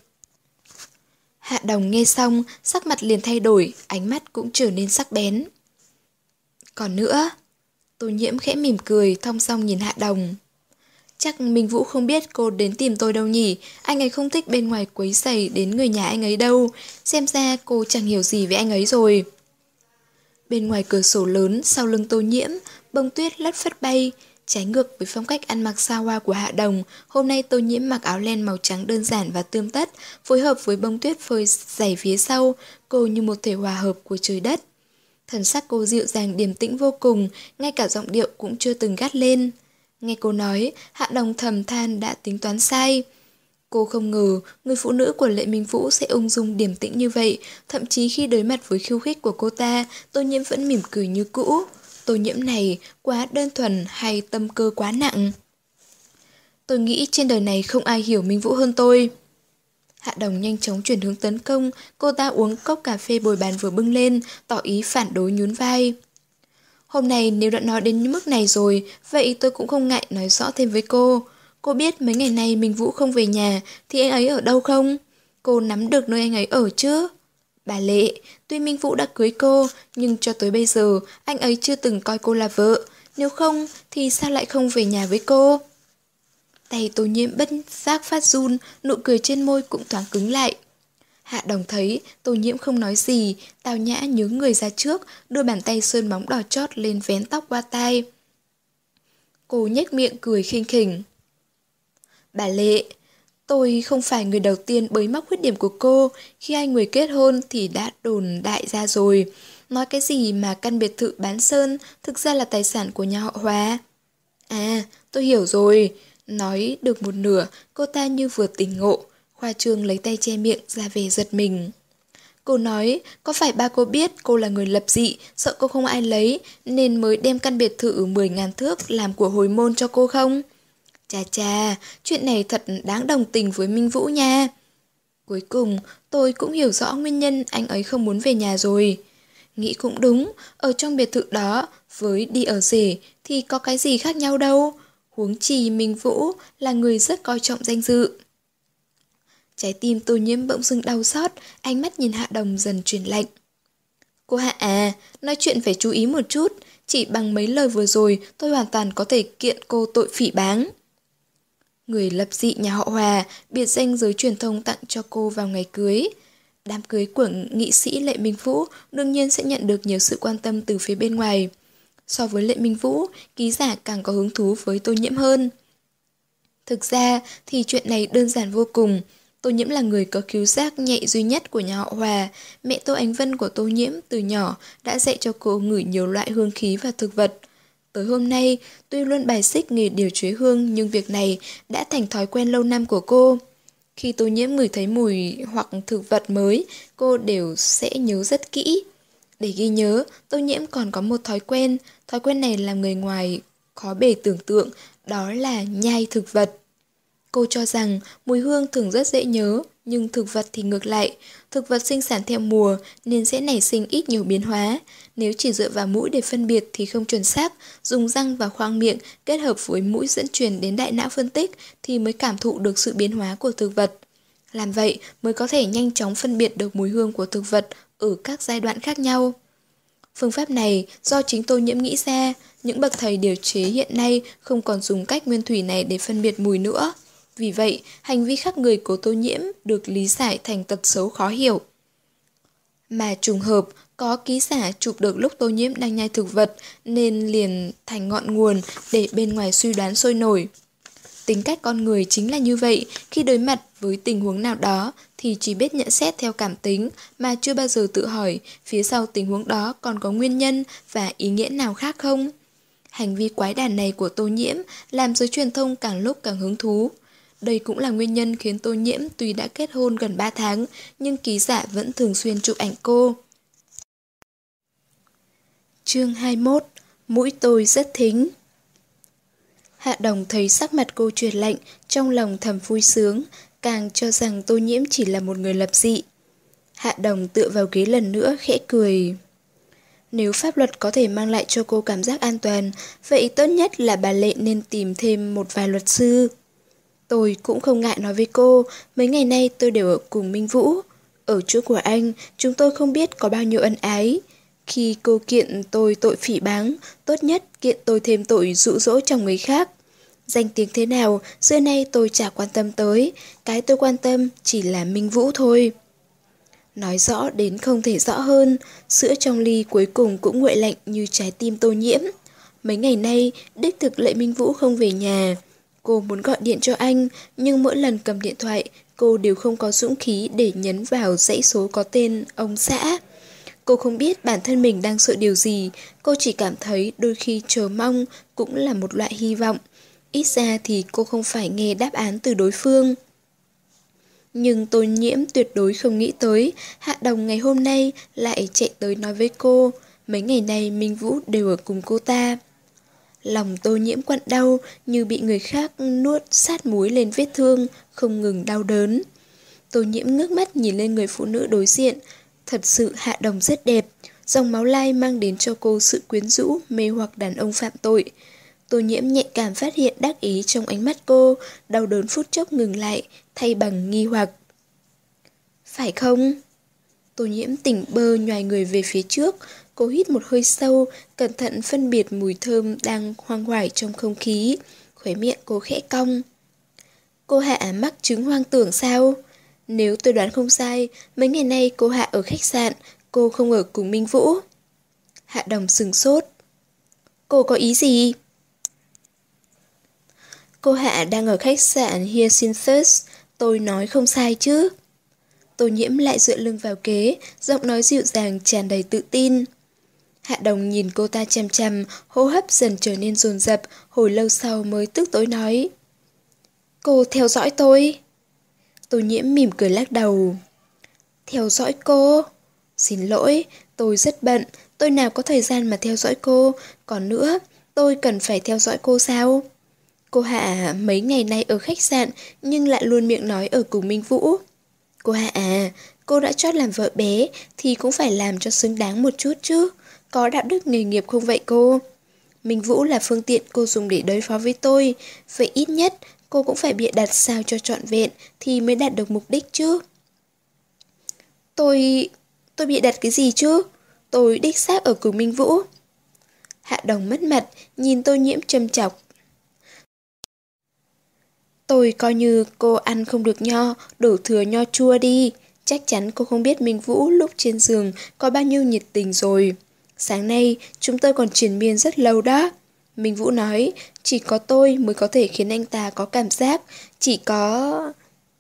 Hạ Đồng nghe xong, sắc mặt liền thay đổi, ánh mắt cũng trở nên sắc bén. Còn nữa, Tô Nhiễm khẽ mỉm cười, thong song nhìn Hạ Đồng. Chắc Minh Vũ không biết cô đến tìm tôi đâu nhỉ, anh ấy không thích bên ngoài quấy rầy đến người nhà anh ấy đâu, xem ra cô chẳng hiểu gì về anh ấy rồi. Bên ngoài cửa sổ lớn, sau lưng Tô Nhiễm, bông tuyết lất phất bay, trái ngược với phong cách ăn mặc xa hoa của Hạ Đồng, hôm nay Tô Nhiễm mặc áo len màu trắng đơn giản và tươm tất, phối hợp với bông tuyết phơi dày phía sau, cô như một thể hòa hợp của trời đất. Thần sắc cô dịu dàng điềm tĩnh vô cùng, ngay cả giọng điệu cũng chưa từng gắt lên. Nghe cô nói, Hạ Đồng thầm than đã tính toán sai. Cô không ngờ người phụ nữ của Lệ Minh Vũ sẽ ung dung điềm tĩnh như vậy, thậm chí khi đối mặt với khiêu khích của cô ta, Tô Nhiễm vẫn mỉm cười như cũ. Tô Nhiễm này quá đơn thuần hay tâm cơ quá nặng? Tôi nghĩ trên đời này không ai hiểu Minh Vũ hơn tôi. Hạ Đồng nhanh chóng chuyển hướng tấn công, cô ta uống cốc cà phê bồi bàn vừa bưng lên, tỏ ý phản đối nhún vai. Hôm nay nếu đã nói đến mức này rồi, vậy tôi cũng không ngại nói rõ thêm với cô. Cô biết mấy ngày nay Minh Vũ không về nhà, thì anh ấy ở đâu không? Cô nắm được nơi anh ấy ở chứ? Bà Lệ, tuy Minh Vũ đã cưới cô, nhưng cho tới bây giờ anh ấy chưa từng coi cô là vợ. Nếu không, thì sao lại không về nhà với cô? Tay Tô Nhiễm bất giác phát run, nụ cười trên môi cũng thoáng cứng lại. Hạ Đồng thấy Tô Nhiễm không nói gì, Tào Nhã nhướng người ra trước, đưa bàn tay sơn móng đỏ chót lên vén tóc qua tai. Cô nhếch miệng cười khinh khỉnh. Bà Lệ, tôi không phải người đầu tiên bới móc khuyết điểm của cô, khi hai người kết hôn thì đã đồn đại ra rồi. Nói cái gì mà căn biệt thự bán sơn thực ra là tài sản của nhà họ Hòa. À, tôi hiểu rồi. Nói được một nửa, cô ta như vừa tỉnh ngộ. Khoa Trương lấy tay che miệng ra vẻ giật mình. Cô nói, có phải ba cô biết cô là người lập dị, sợ cô không ai lấy, nên mới đem căn biệt thự mười ngàn thước làm của hồi môn cho cô không? Chà chà, chuyện này thật đáng đồng tình với Minh Vũ nha. Cuối cùng, tôi cũng hiểu rõ nguyên nhân anh ấy không muốn về nhà rồi. Nghĩ cũng đúng, ở trong biệt thự đó, với đi ở rể thì có cái gì khác nhau đâu. Huống chi Minh Vũ là người rất coi trọng danh dự. Trái tim Tô Nhiễm bỗng dưng đau xót, ánh mắt nhìn Hạ Đồng dần chuyển lạnh. Cô Hạ à, nói chuyện phải chú ý một chút, chỉ bằng mấy lời vừa rồi tôi hoàn toàn có thể kiện cô tội phỉ báng. Người lập dị nhà họ Hòa, biệt danh giới truyền thông tặng cho cô vào ngày cưới. Đám cưới của nghị sĩ Lệ Minh Vũ đương nhiên sẽ nhận được nhiều sự quan tâm từ phía bên ngoài. So với Lệ Minh Vũ, ký giả càng có hứng thú với Tô Nhiễm hơn. Thực ra thì chuyện này đơn giản vô cùng. Tô Nhiễm là người có khứu giác nhạy duy nhất của nhà họ Hòa. Mẹ Tô Ánh Vân của Tô Nhiễm từ nhỏ đã dạy cho cô ngửi nhiều loại hương khí và thực vật. Tới hôm nay, tuy luôn bài xích nghề điều chế hương nhưng việc này đã thành thói quen lâu năm của cô. Khi Tô Nhiễm ngửi thấy mùi hoặc thực vật mới, cô đều sẽ nhớ rất kỹ. Để ghi nhớ, Tô Nhiễm còn có một thói quen, thói quen này làm người ngoài khó bề tưởng tượng, đó là nhai thực vật. Cô cho rằng mùi hương thường rất dễ nhớ, nhưng thực vật thì ngược lại. Thực vật sinh sản theo mùa nên sẽ nảy sinh ít nhiều biến hóa. Nếu chỉ dựa vào mũi để phân biệt thì không chuẩn xác, dùng răng và khoang miệng kết hợp với mũi dẫn truyền đến đại não phân tích thì mới cảm thụ được sự biến hóa của thực vật. Làm vậy mới có thể nhanh chóng phân biệt được mùi hương của thực vật ở các giai đoạn khác nhau. Phương pháp này do chính Tô Nhiễm nghĩ ra, những bậc thầy điều chế hiện nay không còn dùng cách nguyên thủy này để phân biệt mùi nữa. Vì vậy, hành vi khác người của Tô Nhiễm được lý giải thành tật xấu khó hiểu. Mà trùng hợp, có ký giả chụp được lúc Tô Nhiễm đang nhai thực vật nên liền thành ngọn nguồn để bên ngoài suy đoán sôi nổi. Tính cách con người chính là như vậy, khi đối mặt với tình huống nào đó thì chỉ biết nhận xét theo cảm tính mà chưa bao giờ tự hỏi phía sau tình huống đó còn có nguyên nhân và ý nghĩa nào khác không. Hành vi quái đản này của Tô Nhiễm làm giới truyền thông càng lúc càng hứng thú. Đây cũng là nguyên nhân khiến Tô Nhiễm tuy đã kết hôn gần ba tháng nhưng ký giả vẫn thường xuyên chụp ảnh cô. Chương hai mươi mốt. Mũi tôi rất thính. Hạ Đồng thấy sắc mặt cô chuyển lạnh, trong lòng thầm vui sướng, càng cho rằng Tô Nhiễm chỉ là một người lập dị. Hạ Đồng tựa vào ghế lần nữa khẽ cười. Nếu pháp luật có thể mang lại cho cô cảm giác an toàn, vậy tốt nhất là bà Lệ nên tìm thêm một vài luật sư. Tôi cũng không ngại nói với cô, mấy ngày nay tôi đều ở cùng Minh Vũ. Ở chỗ của anh, chúng tôi không biết có bao nhiêu ân ái. Khi cô kiện tôi tội phỉ báng, tốt nhất kiện tôi thêm tội dụ dỗ chồng người khác. Danh tiếng thế nào, xưa nay tôi chả quan tâm tới, cái tôi quan tâm chỉ là Minh Vũ thôi. Nói rõ đến không thể rõ hơn, sữa trong ly cuối cùng cũng nguội lạnh như trái tim Tô Nhiễm. Mấy ngày nay, đích thực Lệ Minh Vũ không về nhà. Cô muốn gọi điện cho anh, nhưng mỗi lần cầm điện thoại, cô đều không có dũng khí để nhấn vào dãy số có tên ông xã. Cô không biết bản thân mình đang sợ điều gì, cô chỉ cảm thấy đôi khi chờ mong cũng là một loại hy vọng. Ít ra thì cô không phải nghe đáp án từ đối phương. Nhưng Tô Nhiễm tuyệt đối không nghĩ tới, Hạ Đồng ngày hôm nay lại chạy tới nói với cô, mấy ngày nay Minh Vũ đều ở cùng cô ta. Lòng Tô Nhiễm quặn đau như bị người khác nuốt sát muối lên vết thương, không ngừng đau đớn. Tô Nhiễm ngước mắt nhìn lên người phụ nữ đối diện. Thật sự Hạ Đồng rất đẹp. Dòng máu lai mang đến cho cô sự quyến rũ, mê hoặc đàn ông phạm tội. Tô Nhiễm nhạy cảm phát hiện đắc ý trong ánh mắt cô, đau đớn phút chốc ngừng lại, thay bằng nghi hoặc. Phải không? Tô Nhiễm tỉnh bơ nhoài người về phía trước, cô hít một hơi sâu, cẩn thận phân biệt mùi thơm đang hoang hoải trong không khí, khóe miệng cô khẽ cong. Cô Hạ mắc chứng hoang tưởng sao? Nếu tôi đoán không sai, mấy ngày nay cô Hạ ở khách sạn, cô không ở cùng Minh Vũ. Hạ Đồng sừng sốt. Cô có ý gì? Cô Hạ đang ở khách sạn Hyacinthus, tôi nói không sai chứ? Tô Nhiễm lại dựa lưng vào kế, giọng nói dịu dàng tràn đầy tự tin. Hạ Đồng nhìn cô ta chằm chằm, hô hấp dần trở nên dồn dập, hồi lâu sau mới tức tối nói. Cô theo dõi tôi. Tô Nhiễm mỉm cười lắc đầu. Theo dõi cô? Xin lỗi, tôi rất bận, tôi nào có thời gian mà theo dõi cô, còn nữa, tôi cần phải theo dõi cô sao? Cô Hạ mấy ngày nay ở khách sạn nhưng lại luôn miệng nói ở cùng Minh Vũ. Cô Hạ à, cô đã chót làm vợ bé thì cũng phải làm cho xứng đáng một chút chứ. Có đạo đức nghề nghiệp không vậy cô? Minh Vũ là phương tiện cô dùng để đối phó với tôi. Vậy ít nhất cô cũng phải bịa đặt sao cho trọn vẹn thì mới đạt được mục đích chứ. Tôi... tôi bịa đặt cái gì chứ? Tôi đích xác ở cùng Minh Vũ. Hạ Đồng mất mặt, nhìn Tô Nhiễm châm chọc. Tôi coi như cô ăn không được nho, đổ thừa nho chua đi. Chắc chắn cô không biết Minh Vũ lúc trên giường có bao nhiêu nhiệt tình rồi. Sáng nay, chúng tôi còn triền miên rất lâu đó. Minh Vũ nói, chỉ có tôi mới có thể khiến anh ta có cảm giác, chỉ có...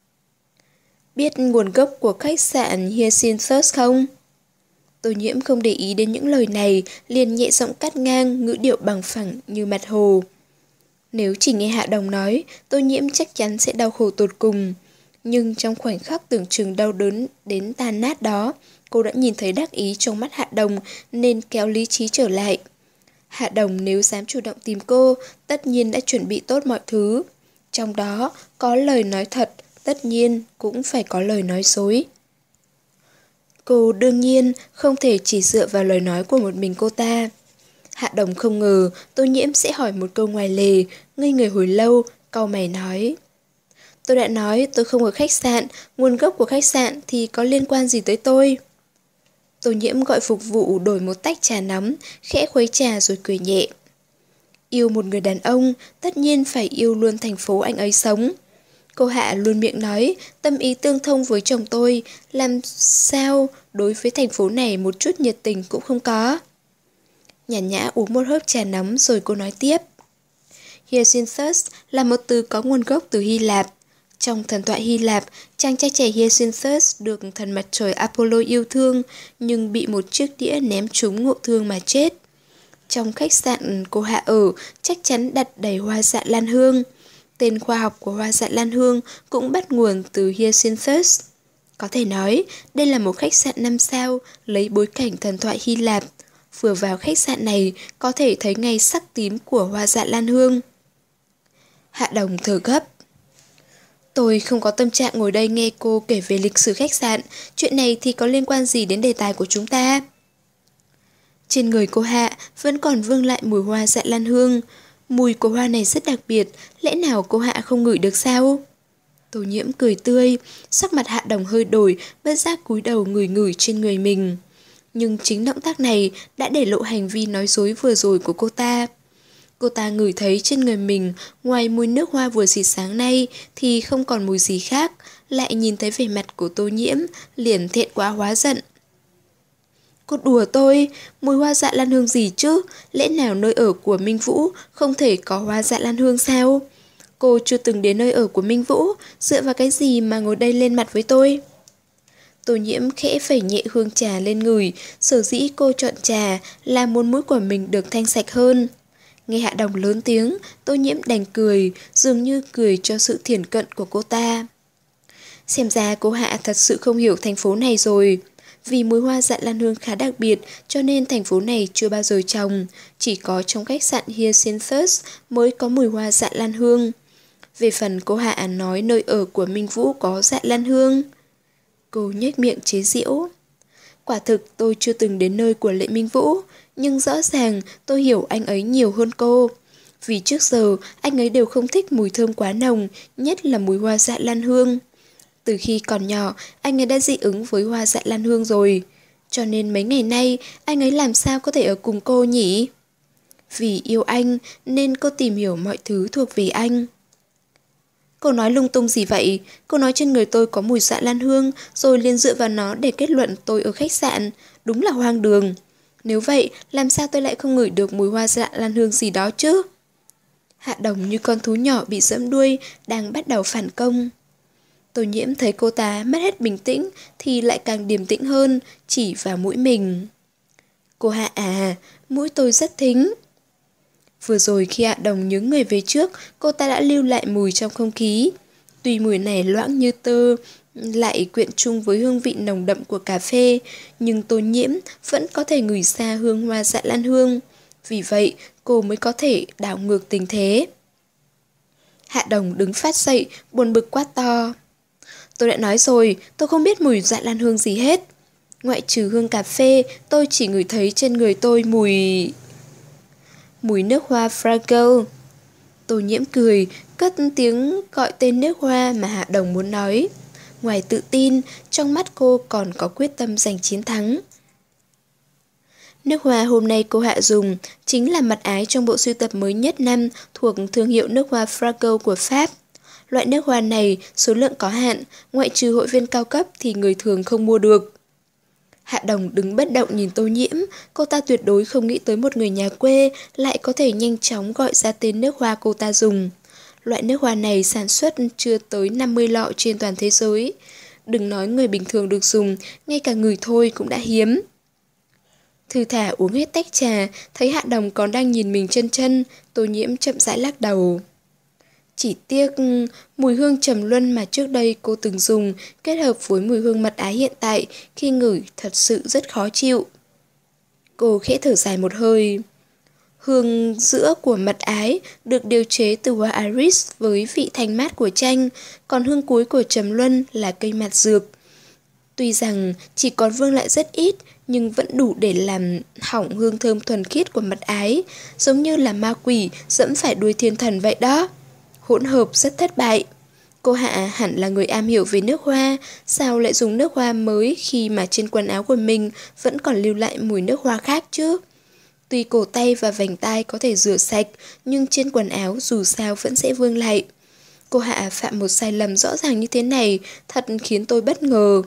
Biết nguồn gốc của khách sạn Hyacinthus không? Tô Nhiễm không để ý đến những lời này, liền nhẹ giọng cắt ngang, ngữ điệu bằng phẳng như mặt hồ. Nếu chỉ nghe Hạ Đồng nói, Tô Nhiễm chắc chắn sẽ đau khổ tột cùng. Nhưng trong khoảnh khắc tưởng chừng đau đớn đến tan nát đó, cô đã nhìn thấy đắc ý trong mắt Hạ Đồng nên kéo lý trí trở lại. Hạ Đồng nếu dám chủ động tìm cô, tất nhiên đã chuẩn bị tốt mọi thứ. Trong đó có lời nói thật, tất nhiên cũng phải có lời nói dối. Cô đương nhiên không thể chỉ dựa vào lời nói của một mình cô ta. Hạ Đồng không ngờ Tô Nhiễm sẽ hỏi một câu ngoài lề, ngây người hồi lâu, cau mày nói. Tôi đã nói tôi không ở khách sạn, nguồn gốc của khách sạn thì có liên quan gì tới tôi? Tô Nhiễm gọi phục vụ đổi một tách trà nóng, khẽ khuấy trà rồi cười nhẹ. Yêu một người đàn ông, tất nhiên phải yêu luôn thành phố anh ấy sống. Cô Hạ luôn miệng nói, tâm ý tương thông với chồng tôi, làm sao đối với thành phố này một chút nhiệt tình cũng không có. Nhàn nhã uống một hớp trà nóng rồi cô nói tiếp. Hyacinthus là một từ có nguồn gốc từ Hy Lạp. Trong thần thoại Hy Lạp, chàng trai trẻ Hyacinthus được thần mặt trời Apollo yêu thương nhưng bị một chiếc đĩa ném trúng ngộ thương mà chết. Trong khách sạn cô Hạ ở chắc chắn đặt đầy hoa dạ lan hương. Tên khoa học của hoa dạ lan hương cũng bắt nguồn từ Hyacinthus. Có thể nói, đây là một khách sạn năm sao lấy bối cảnh thần thoại Hy Lạp. Vừa vào khách sạn này có thể thấy ngay sắc tím của hoa dạ lan hương. Hạ Đồng thở gấp. Tôi không có tâm trạng ngồi đây nghe cô kể về lịch sử khách sạn. Chuyện này thì có liên quan gì đến đề tài của chúng ta? Trên người cô Hạ vẫn còn vương lại mùi hoa dạ lan hương. Mùi của hoa này rất đặc biệt, lẽ nào cô Hạ không ngửi được sao? Tô Nhiễm cười tươi, sắc mặt Hạ Đồng hơi đổi, bất giác cúi đầu ngửi ngửi trên người mình. Nhưng chính động tác này đã để lộ hành vi nói dối vừa rồi của cô ta. Cô ta ngửi thấy trên người mình, ngoài mùi nước hoa vừa xịt sáng nay thì không còn mùi gì khác, lại nhìn thấy vẻ mặt của Tô Nhiễm, liền thẹn quá hóa giận. Cô đùa tôi, mùi hoa dạ lan hương gì chứ, lẽ nào nơi ở của Minh Vũ không thể có hoa dạ lan hương sao? Cô chưa từng đến nơi ở của Minh Vũ, dựa vào cái gì mà ngồi đây lên mặt với tôi? Tô Nhiễm khẽ phẩy nhẹ hương trà lên ngửi, sở dĩ cô chọn trà là muốn mũi của mình được thanh sạch hơn. Nghe Hạ Đồng lớn tiếng, Tô Nhiễm đành cười, dường như cười cho sự thiển cận của cô ta. Xem ra cô Hạ thật sự không hiểu thành phố này rồi. Vì mùi hoa dạ lan hương khá đặc biệt cho nên thành phố này chưa bao giờ trồng, chỉ có trong khách sạn Hyacinthus mới có mùi hoa dạ lan hương. Về phần cô Hạ nói nơi ở của Minh Vũ có dạ lan hương, Cô nhếch miệng chế giễu. Quả thực tôi chưa từng đến nơi của Lệ Minh Vũ, nhưng rõ ràng tôi hiểu anh ấy nhiều hơn cô. Vì trước giờ anh ấy đều không thích mùi thơm quá nồng, nhất là mùi hoa dạ lan hương. Từ khi còn nhỏ, anh ấy đã dị ứng với hoa dạ lan hương rồi. Cho nên mấy ngày nay, anh ấy làm sao có thể ở cùng cô nhỉ? Vì yêu anh nên cô tìm hiểu mọi thứ thuộc về anh. Cô nói lung tung gì vậy? Cô nói trên người tôi có mùi dạ lan hương, rồi liền dựa vào nó để kết luận tôi ở khách sạn. Đúng là hoang đường. Nếu vậy, làm sao tôi lại không ngửi được mùi hoa dạ lan hương gì đó chứ? Hạ Đồng như con thú nhỏ bị giẫm đuôi, đang bắt đầu phản công. Tô Nhiễm thấy cô ta mất hết bình tĩnh thì lại càng điềm tĩnh hơn, chỉ vào mũi mình. Cô Hạ à, mũi tôi rất thính. Vừa rồi khi Hạ Đồng nhướng người về trước, cô ta đã lưu lại mùi trong không khí. Tuy mùi này loãng như tơ, lại quyện chung với hương vị nồng đậm của cà phê, nhưng Tô Nhiễm vẫn có thể ngửi xa hương hoa dạ lan hương. Vì vậy, cô mới có thể đảo ngược tình thế. Hạ Đồng đứng phát dậy, buồn bực quát to. Tôi đã nói rồi, tôi không biết mùi dạ lan hương gì hết. Ngoại trừ hương cà phê, tôi chỉ ngửi thấy trên người tôi mùi... Mùi nước hoa Fraggle. Tô Nhiễm cười, cất tiếng gọi tên nước hoa mà Hạ Đồng muốn nói. Ngoài tự tin, trong mắt cô còn có quyết tâm giành chiến thắng. Nước hoa hôm nay cô Hạ dùng chính là mật ái trong bộ sưu tập mới nhất năm thuộc thương hiệu nước hoa Fraggle của Pháp. Loại nước hoa này số lượng có hạn, ngoại trừ hội viên cao cấp thì người thường không mua được. Hạ Đồng đứng bất động nhìn Tô Nhiễm, cô ta tuyệt đối không nghĩ tới một người nhà quê lại có thể nhanh chóng gọi ra tên nước hoa cô ta dùng. Loại nước hoa này sản xuất chưa tới năm mươi lọ trên toàn thế giới. Đừng nói người bình thường được dùng, ngay cả người thôi cũng đã hiếm. Thư thả uống hết tách trà, thấy Hạ Đồng còn đang nhìn mình chân chân, Tô Nhiễm chậm rãi lắc đầu. Chỉ tiếc mùi hương trầm luân mà trước đây cô từng dùng kết hợp với mùi hương mật ái hiện tại khi ngửi thật sự rất khó chịu. Cô khẽ thở dài một hơi. Hương giữa của mật ái được điều chế từ hoa iris với vị thanh mát của chanh, còn hương cuối của trầm luân là cây mạt dược. Tuy rằng chỉ còn vương lại rất ít, nhưng vẫn đủ để làm hỏng hương thơm thuần khiết của mật ái, giống như là ma quỷ dẫm phải đuôi thiên thần vậy đó. Hỗn hợp rất thất bại. Cô Hạ hẳn là người am hiểu về nước hoa, sao lại dùng nước hoa mới khi mà trên quần áo của mình vẫn còn lưu lại mùi nước hoa khác chứ? Tuy cổ tay và vành tai có thể rửa sạch, nhưng trên quần áo dù sao vẫn sẽ vương lại. Cô Hạ phạm một sai lầm rõ ràng như thế này, thật khiến tôi bất ngờ.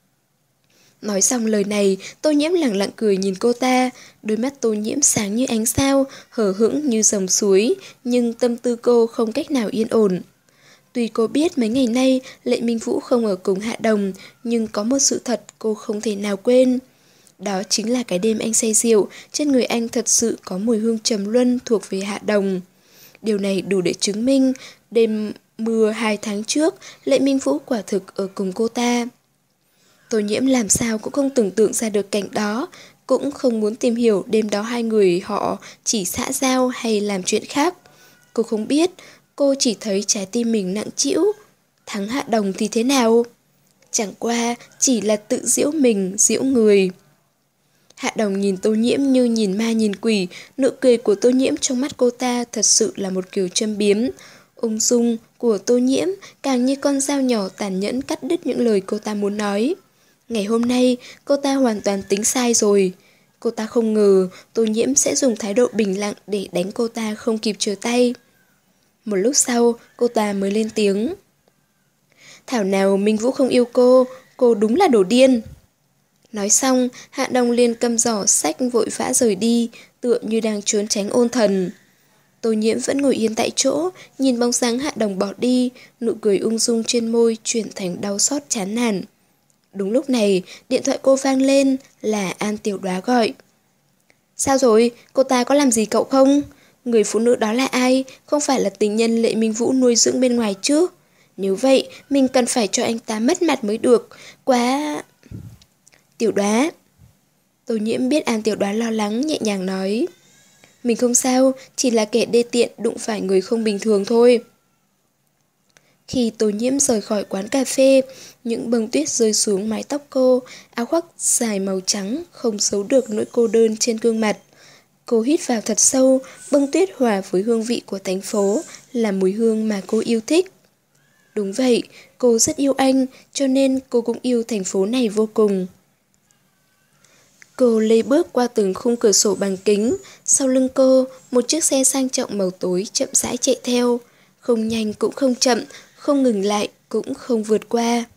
Nói xong lời này, Tô Nhiễm lặng lặng cười nhìn cô ta, đôi mắt Tô Nhiễm sáng như ánh sao, hờ hững như dòng suối, nhưng tâm tư cô không cách nào yên ổn. Tuy cô biết mấy ngày nay Lệ Minh Vũ không ở cùng Hạ Đồng, nhưng có một sự thật cô không thể nào quên. Đó chính là cái đêm anh say rượu, trên người anh thật sự có mùi hương trầm luân thuộc về Hạ Đồng. Điều này đủ để chứng minh, đêm mưa hai tháng trước, Lệ Minh Vũ quả thực ở cùng cô ta. Tô Nhiễm làm sao cũng không tưởng tượng ra được cảnh đó, cũng không muốn tìm hiểu đêm đó hai người họ chỉ xã giao hay làm chuyện khác. Cô không biết, cô chỉ thấy trái tim mình nặng trĩu. Thắng Hạ Đồng thì thế nào? Chẳng qua chỉ là tự giễu mình, giễu người. Hạ Đồng nhìn Tô Nhiễm như nhìn ma nhìn quỷ, nụ cười của Tô Nhiễm trong mắt cô ta thật sự là một kiểu châm biếm. Ung dung của Tô Nhiễm càng như con dao nhỏ tàn nhẫn cắt đứt những lời cô ta muốn nói. Ngày hôm nay, cô ta hoàn toàn tính sai rồi. Cô ta không ngờ Tô Nhiễm sẽ dùng thái độ bình lặng để đánh cô ta không kịp trở tay. Một lúc sau, cô ta mới lên tiếng. Thảo nào Minh Vũ không yêu cô, cô đúng là đồ điên. Nói xong, Hạ Đồng liền cầm giỏ xách vội vã rời đi, tựa như đang trốn tránh ôn thần. Tô Nhiễm vẫn ngồi yên tại chỗ, nhìn bóng dáng Hạ Đồng bỏ đi, nụ cười ung dung trên môi chuyển thành đau xót chán nản. Đúng lúc này, điện thoại cô vang lên, là An Tiểu Đoá gọi. Sao rồi, cô ta có làm gì cậu không? Người phụ nữ đó là ai? Không phải là tình nhân Lệ Minh Vũ nuôi dưỡng bên ngoài chứ? Nếu vậy, mình cần phải cho anh ta mất mặt mới được. Quá... Tiểu Đoá. Tô Nhiễm biết An Tiểu Đoá lo lắng, nhẹ nhàng nói. Mình không sao, chỉ là kẻ đê tiện đụng phải người không bình thường thôi. Khi Tô Nhiễm rời khỏi quán cà phê, những bông tuyết rơi xuống mái tóc cô, áo khoác dài màu trắng không giấu được nỗi cô đơn trên gương mặt. Cô hít vào thật sâu, bông tuyết hòa với hương vị của thành phố là mùi hương mà cô yêu thích. Đúng vậy, cô rất yêu anh, cho nên cô cũng yêu thành phố này vô cùng. Cô lê bước qua từng khung cửa sổ bằng kính, sau lưng cô, một chiếc xe sang trọng màu tối chậm rãi chạy theo. Không nhanh cũng không chậm, không ngừng lại cũng không vượt qua.